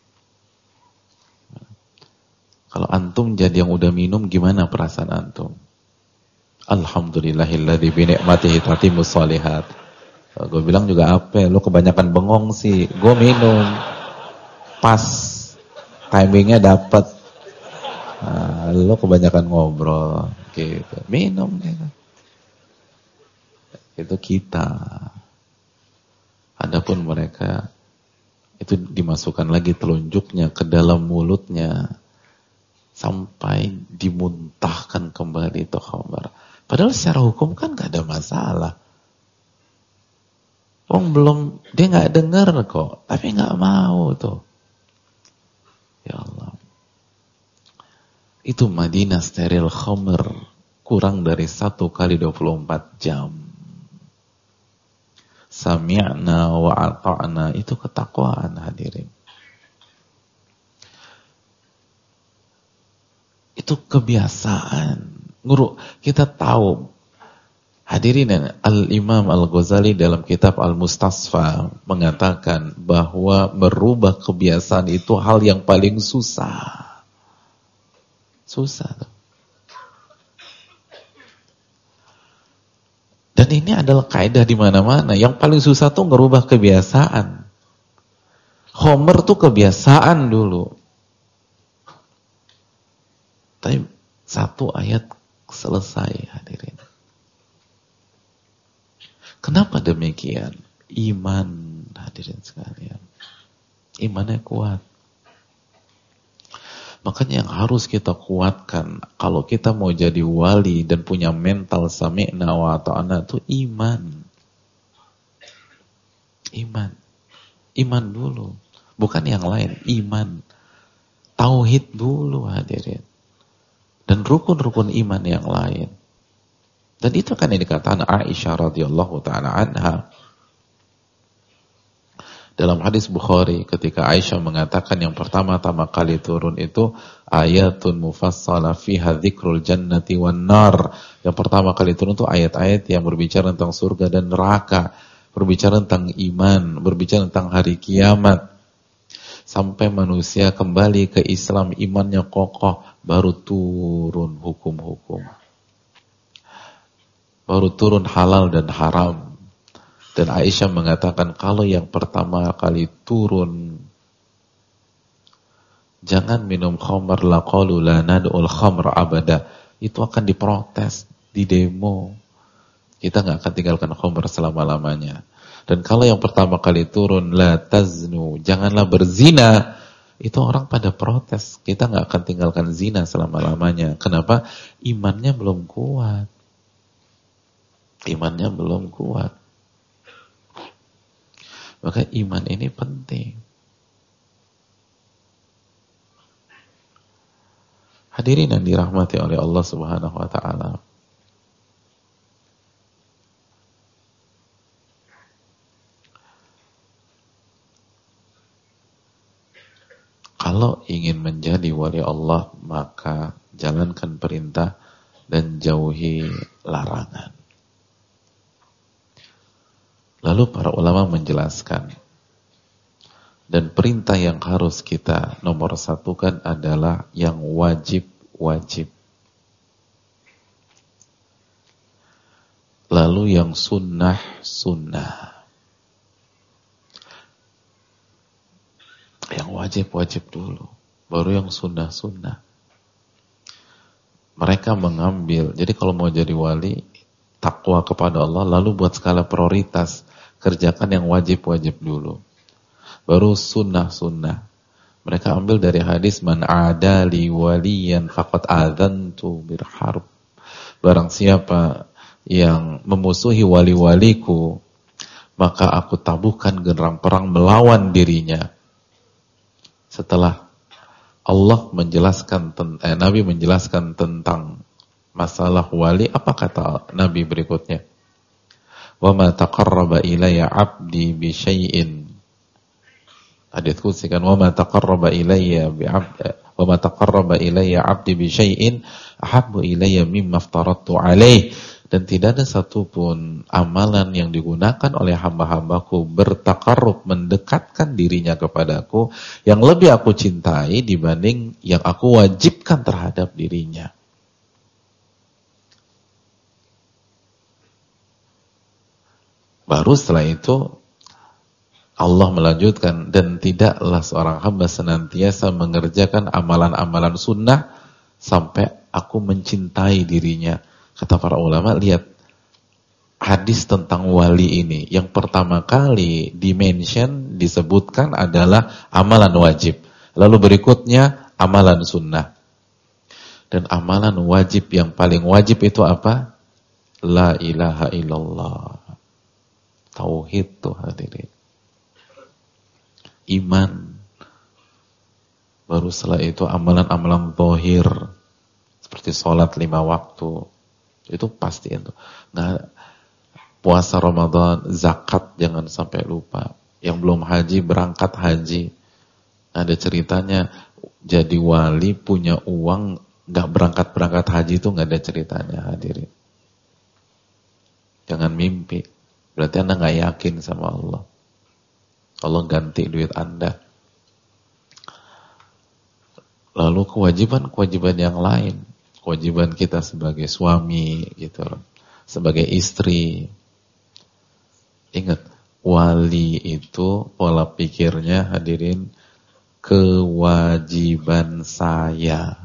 Kalau antum jadi yang udah minum, gimana perasaan antum? Alhamdulillahilladzi bi ni'matihi tatimmus shalihat. Gue bilang juga apa? Lu kebanyakan bengong sih. Gue minum. Pas. Timingnya dapat. Nah, lu kebanyakan ngobrol gitu. Minum gitu. Itu kita. Adapun mereka itu dimasukkan lagi telunjuknya ke dalam mulutnya sampai dimuntahkan kembali itu khamar. Padahal secara hukum kan gak ada masalah. Dia gak dengar kok, tapi gak mau tuh. Ya Allah. Itu Madinah steril khamr, kurang dari 1 kali 24 jam. Sami'na wa ata'na, itu ketakwaan hadirin. Itu kebiasaan. Kita tahu, hadirin, Al-Imam Al-Ghazali dalam kitab Al-Mustasfa mengatakan bahwa merubah kebiasaan itu hal yang paling susah. Susah. Dan ini adalah kaidah di mana-mana. Yang paling susah tuh ngerubah kebiasaan. Khamr tuh kebiasaan dulu. Tapi satu ayat selesai hadirin. Kenapa demikian? Iman hadirin sekalian. Imannya kuat. Makanya yang harus kita kuatkan kalau kita mau jadi wali dan punya mental sami'na wa ata'na itu iman. Iman. Iman dulu. Bukan yang lain, iman. Tauhid dulu hadirin. Dan rukun-rukun iman yang lain. Dan itu kan yang dikatakan Aisyah radhiyallahu ta'ala anha. Dalam hadis Bukhari ketika Aisyah mengatakan yang pertama-tama kali turun itu ayatun mufassalah fiha dzikrul jannati wan nar. Yang pertama kali turun itu ayat-ayat yang berbicara tentang surga dan neraka, berbicara tentang iman, berbicara tentang hari kiamat. Sampai manusia kembali ke Islam, imannya kokoh, baru turun hukum-hukum. Baru turun halal dan haram. Dan Aisyah mengatakan kalau yang pertama kali turun, jangan minum khamr, laqalu la nad'ul khamr abada. Itu akan diprotes, di demo. Kita gak akan tinggalkan khamr selama-lamanya. Dan kalau yang pertama kali turun, la taznu, janganlah berzina, itu orang pada protes. Kita gak akan tinggalkan zina selama-lamanya. Kenapa? Imannya belum kuat. Imannya belum kuat. Maka iman ini penting. Hadirin yang dirahmati oleh Allah Subhanahu wa ta'ala. Kalau ingin menjadi wali Allah, maka jalankan perintah dan jauhi larangan. Lalu para ulama menjelaskan Dan perintah yang harus kita nomor satukan adalah yang wajib-wajib. Lalu yang sunnah-sunnah. Yang wajib-wajib dulu, baru yang sunnah-sunnah. Mereka mengambil, jadi kalau mau jadi wali, takwa kepada Allah, lalu buat skala prioritas, kerjakan yang wajib-wajib dulu. Baru sunnah-sunnah. Mereka ambil dari hadis, man adali waliyan faqad adzantu bil harb. Barang siapa yang memusuhi wali-waliku, maka aku tabuhkan gerang perang melawan dirinya. Setelah Allah menjelaskan, Nabi menjelaskan tentang masalah wali, apa kata Nabi berikutnya? Wa ma taqarraba ilayya 'abdi bi syai'in. Hadits qudsi kan, wa ma taqarraba ilayya 'abdi bi syai'in ahabbu ilayya mimma aftaradtu 'alaihi. Dan tidak ada satupun amalan yang digunakan oleh hamba-hambaku bertakarrub, mendekatkan dirinya kepadaku, yang lebih aku cintai dibanding yang aku wajibkan terhadap dirinya. Baru setelah itu Allah melanjutkan, dan tidaklah seorang hamba senantiasa mengerjakan amalan-amalan sunnah sampai aku mencintai dirinya. Kata para ulama, lihat hadis tentang wali ini. Yang pertama kali dimention, disebutkan adalah amalan wajib. Lalu berikutnya amalan sunnah. Dan amalan wajib yang paling wajib itu apa? La ilaha illallah. Tauhid tuh hadirin. Iman. Baru setelah itu amalan-amalan zahir. Seperti sholat 5 waktu. Itu pasti itu. Nah, puasa Ramadan, zakat jangan sampai lupa. Yang belum haji berangkat haji. Ada ceritanya jadi wali punya uang nggak berangkat haji itu nggak ada ceritanya hadirin. Jangan mimpi. Berarti Anda nggak yakin sama Allah. Allah ganti duit Anda. Lalu kewajiban yang lain. Kewajiban kita sebagai suami gitu loh, sebagai istri. Ingat, wali itu pola pikirnya hadirin, kewajiban saya,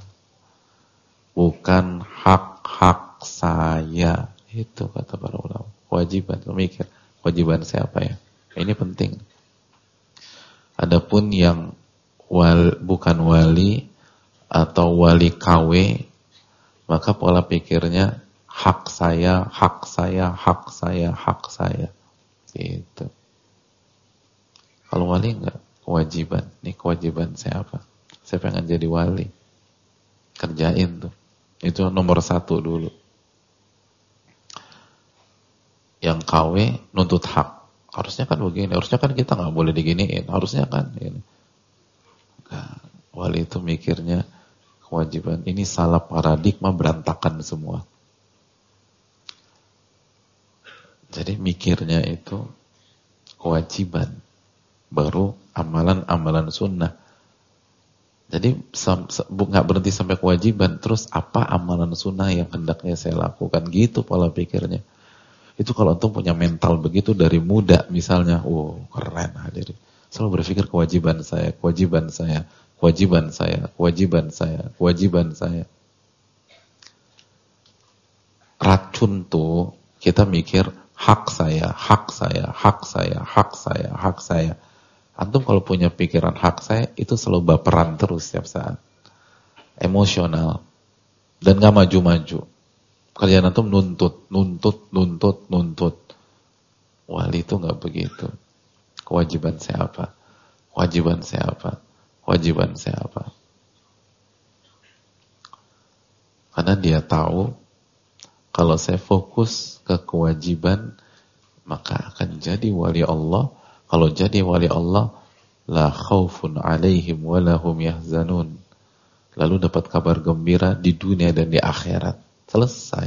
bukan hak-hak saya. Itu kata para ulama. Kewajiban, mikir, kewajiban saya apa ya? Ini penting. Adapun yang bukan wali atau wali KW, maka pola pikirnya hak saya, hak saya, hak saya, hak saya. Gitu. Kalau wali enggak, kewajiban. Ini kewajiban saya apa? Saya pengen jadi wali. Kerjain tuh. Itu nomor 1 dulu. Yang KW nuntut hak. Harusnya kan begini, harusnya kan kita nggak boleh diginiin. Harusnya kan ini. Nah, wali itu mikirnya kewajiban. Ini salah paradigma, berantakan semua. Jadi mikirnya itu kewajiban, baru amalan-amalan sunnah. Jadi nggak berhenti sampai kewajiban, terus apa amalan sunnah yang hendaknya saya lakukan, gitu pola pikirnya. Itu kalau antum punya mental begitu dari muda misalnya, keren hadirin. Selalu berpikir kewajiban saya, kewajiban saya. Kewajiban saya, kewajiban saya, kewajiban saya. Racun tuh kita mikir hak saya, hak saya, hak saya, hak saya, hak saya. Antum kalau punya pikiran hak saya, itu selalu baperan terus setiap saat. Emosional. Dan gak maju-maju. Kerjaan antum nuntut. Wali itu gak begitu. Kewajiban saya apa? Kewajiban saya apa? Kewajiban saya apa? Karena dia tahu kalau saya fokus ke kewajiban, maka akan jadi wali Allah. Kalau jadi wali Allah, la khaufun alaihim wa lahum yahzanun. Lalu dapat kabar gembira di dunia dan di akhirat. Selesai.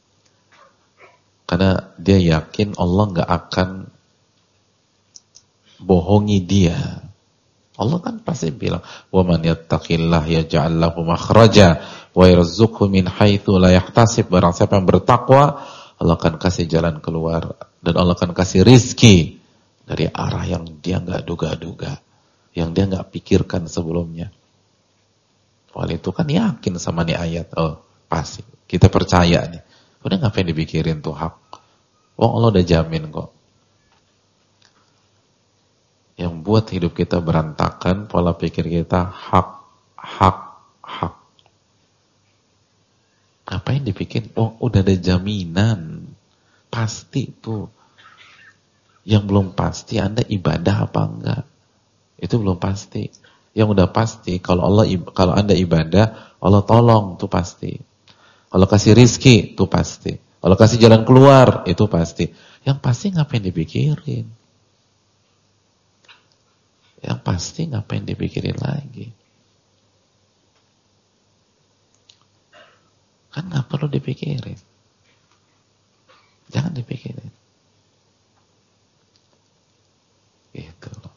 Karena dia yakin Allah nggak akan bohongi dia. Allah kan pasti bilang, "Wa man yattaqillah yaj'al lahu makhraja wa yarzuqhu min haitsu la yahtasib." Barang siapa yang bertakwa, Allah akan kasih jalan keluar dan Allah akan kasih rizki dari arah yang dia enggak duga-duga, yang dia enggak pikirkan sebelumnya. Wal itu kan yakin sama nih ayat. Oh, pasti. Kita percaya nih. Udah ngapain dipikirin tuh hak? Wong Allah udah jamin kok. Yang buat hidup kita berantakan, pola pikir kita hak. Ngapain dipikir? Oh, udah ada jaminan. Pasti tuh. Yang belum pasti Anda ibadah apa enggak. Itu belum pasti. Yang udah pasti kalau Anda ibadah, Allah tolong, itu pasti. Kalau kasih rizki, itu pasti. Kalau kasih jalan keluar, itu pasti. Yang pasti ngapain dipikirin? Yang pasti ngapain dipikirin lagi? Kan nggak perlu dipikirin. Jangan dipikirin. Gitu loh.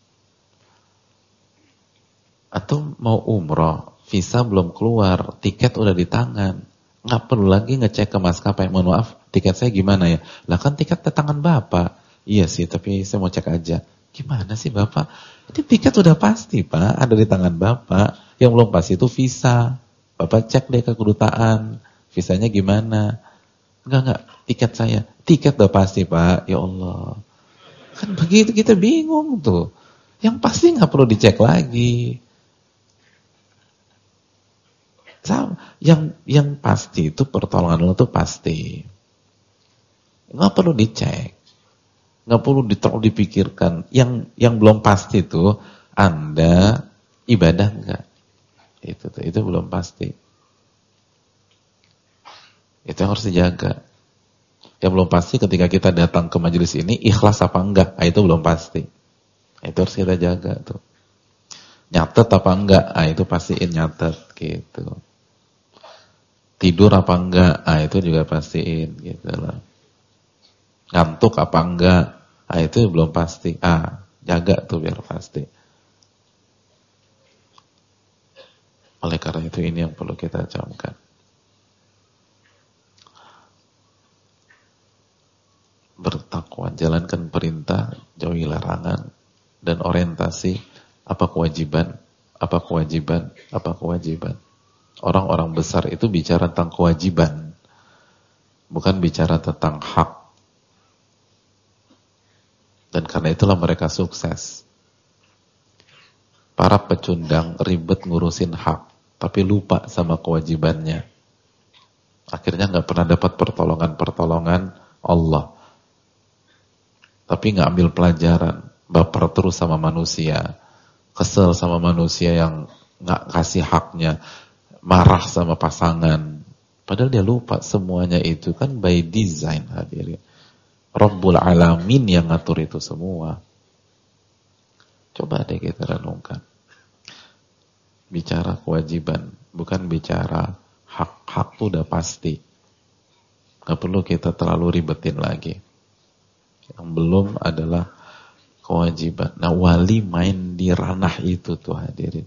Atau mau umroh, visa belum keluar, tiket udah di tangan. Nggak perlu lagi ngecek ke maskapai. Mohon maaf, tiket saya gimana ya? Lah kan tiket di tangan Bapak. Iya sih, tapi saya mau cek aja. Gimana sih Bapak? Ini tiket udah pasti Pak, ada di tangan Bapak. Yang belum pasti itu visa. Bapak cek deh ke kedutaan, visanya gimana? Enggak, tiket saya. Tiket udah pasti Pak, ya Allah. Kan begitu kita bingung tuh. Yang pasti nggak perlu dicek lagi. Yang pasti itu pertolongan Allah itu pasti. Nggak perlu dicek. Nggak perlu terlalu dipikirkan. Yang belum pasti itu Anda ibadah enggak? Itu belum pasti. Itu yang harus dijaga. Yang belum pasti ketika kita datang ke majelis ini ikhlas apa enggak? Itu belum pasti. Itu harus kita jaga tuh. Nyatet apa enggak? Itu pastiin nyatet gitu. Tidur apa enggak? Itu juga pastiin gitu loh. Ngantuk apa enggak? Itu belum pasti. Jaga tuh biar pasti. Oleh karena itu ini yang perlu kita camkan. Bertakwa, jalankan perintah, jauhi larangan, dan orientasi apa kewajiban, apa kewajiban, apa kewajiban. Orang-orang besar itu bicara tentang kewajiban, bukan bicara tentang hak. Dan karena itulah mereka sukses. Para pecundang ribet ngurusin hak, tapi lupa sama kewajibannya. Akhirnya nggak pernah dapat pertolongan Allah. Tapi nggak ambil pelajaran, baper terus sama manusia, kesel sama manusia yang nggak kasih haknya, marah sama pasangan. Padahal dia lupa semuanya itu kan by design hadirin. Rabbul Alamin yang ngatur itu semua. Coba deh kita renungkan. Bicara kewajiban, bukan bicara hak. Hak itu udah pasti. Gak perlu kita terlalu ribetin lagi. Yang belum adalah kewajiban. Nah, wali main di ranah itu tuh hadirin.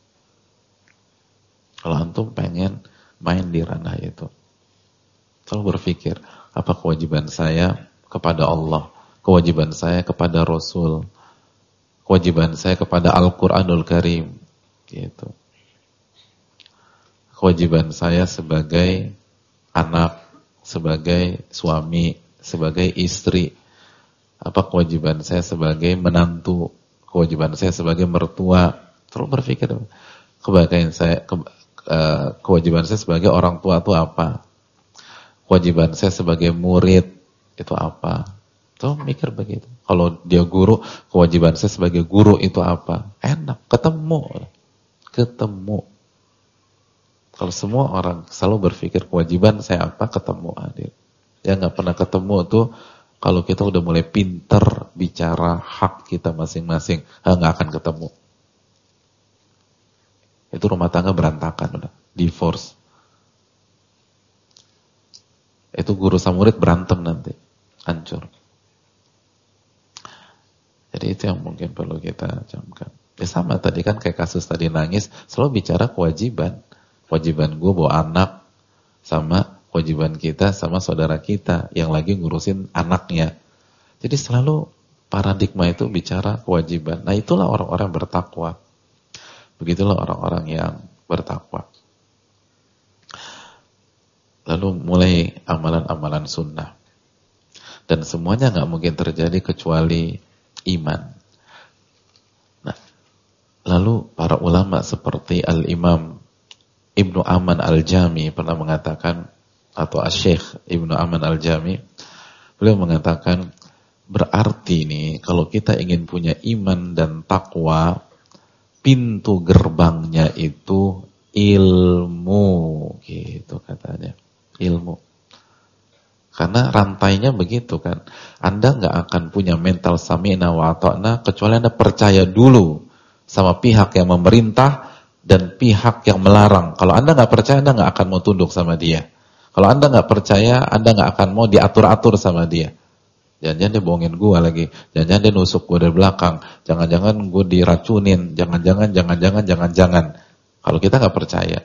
Kalau antum pengen main di ranah itu, selalu berpikir, apa kewajiban saya kepada Allah, kewajiban saya kepada Rasul, kewajiban saya kepada Al-Quranul Karim, gitu. Kewajiban saya sebagai anak, sebagai suami, sebagai istri, apa kewajiban saya sebagai menantu, kewajiban saya sebagai mertua. Terus berpikir, kewajiban saya sebagai orang tua itu apa? Kewajiban saya sebagai murid itu apa? Tuh mikir begitu. Kalau dia guru, kewajiban saya sebagai guru itu apa? Enak, ketemu. Kalau semua orang selalu berpikir kewajiban saya apa, ketemu hadir. Yang nggak pernah ketemu tuh kalau kita udah mulai pinter bicara hak kita masing-masing, nggak akan ketemu. Itu rumah tangga berantakan udah, divorce. Itu guru sama murid berantem nanti, hancur. Jadi itu yang mungkin perlu kita camkan. Ya sama tadi kan kayak kasus tadi nangis, selalu bicara kewajiban. Kewajiban gue bawa anak, sama kewajiban kita sama saudara kita yang lagi ngurusin anaknya. Jadi selalu paradigma itu bicara kewajiban. Nah itulah orang-orang bertakwa. Begitulah orang-orang yang bertakwa. Lalu mulai amalan-amalan sunnah. Dan semuanya nggak mungkin terjadi kecuali iman. Nah, lalu para ulama seperti Al-Imam Ibnu Aman Al-Jami pernah mengatakan, atau Asy-Syaikh Ibnu Aman Al-Jami, beliau mengatakan, berarti nih kalau kita ingin punya iman dan takwa, pintu gerbangnya itu ilmu, gitu katanya. Ilmu. Karena rantainya begitu kan. Anda nggak akan punya mental sami'na wa ata'na kecuali Anda percaya dulu sama pihak yang memerintah dan pihak yang melarang. Kalau Anda nggak percaya, Anda nggak akan mau tunduk sama dia. Kalau Anda nggak percaya, Anda nggak akan mau diatur-atur sama dia. Jangan-jangan dia bohongin gue lagi. Jangan-jangan dia nusuk gue dari belakang. Jangan-jangan gue diracunin. Jangan-jangan. Kalau kita nggak percaya.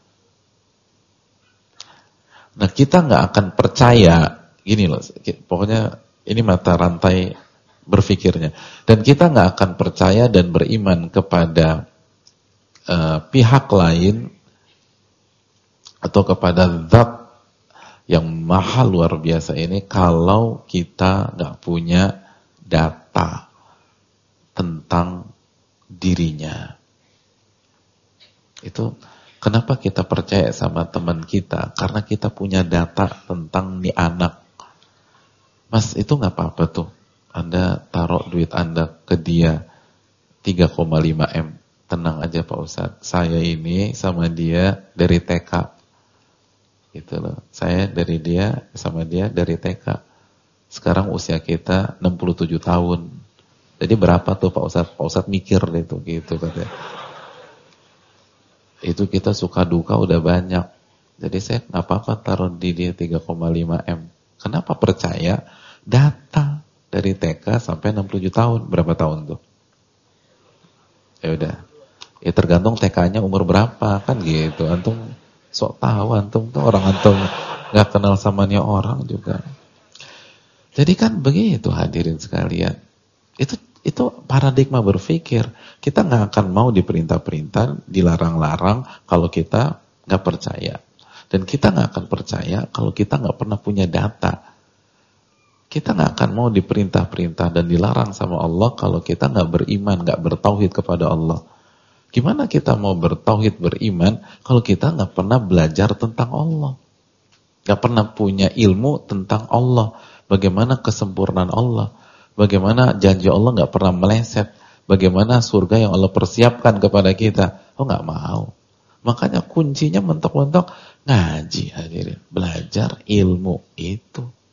Nah kita nggak akan percaya, gini loh, pokoknya ini mata rantai berfikirnya. Dan kita nggak akan percaya dan beriman kepada pihak lain atau kepada zat yang maha luar biasa ini kalau kita nggak punya data tentang dirinya. Itu kenapa kita percaya sama teman kita? Karena kita punya data tentang nih anak. Mas, itu nggak apa-apa tuh. Anda taruh duit Anda ke dia 3,5 M. Tenang aja Pak Ustadz. Saya ini sama dia dari TK. Gitu loh. Saya dari dia sama dia dari TK. Sekarang usia kita 67 tahun. Jadi berapa tuh Pak Ustadz? Pak Ustadz mikir deh tuh gitu katanya. Itu kita suka duka udah banyak. Jadi saya nggak apa-apa taruh di dia 3,5 M. Kenapa percaya? Data dari TK sampai 67 tahun. Berapa tahun tuh? Ya udah. Ya tergantung TK-nya umur berapa kan gitu. Antum sok tahu antum tuh orang antum nggak kenal samanya orang juga. Jadi kan begitu hadirin sekalian. Itu paradigma berpikir. Kita nggak akan mau diperintah-perintah, dilarang-larang kalau kita nggak percaya. Dan kita nggak akan percaya kalau kita nggak pernah punya data. Kita nggak akan mau diperintah-perintah dan dilarang sama Allah kalau kita nggak beriman, nggak bertauhid kepada Allah. Gimana kita mau bertauhid, beriman kalau kita nggak pernah belajar tentang Allah, nggak pernah punya ilmu tentang Allah, bagaimana kesempurnaan Allah. Bagaimana janji Allah nggak pernah meleset. Bagaimana surga yang Allah persiapkan kepada kita. Oh nggak mau. Makanya kuncinya mentok-mentok ngaji hadirin. Belajar ilmu itu.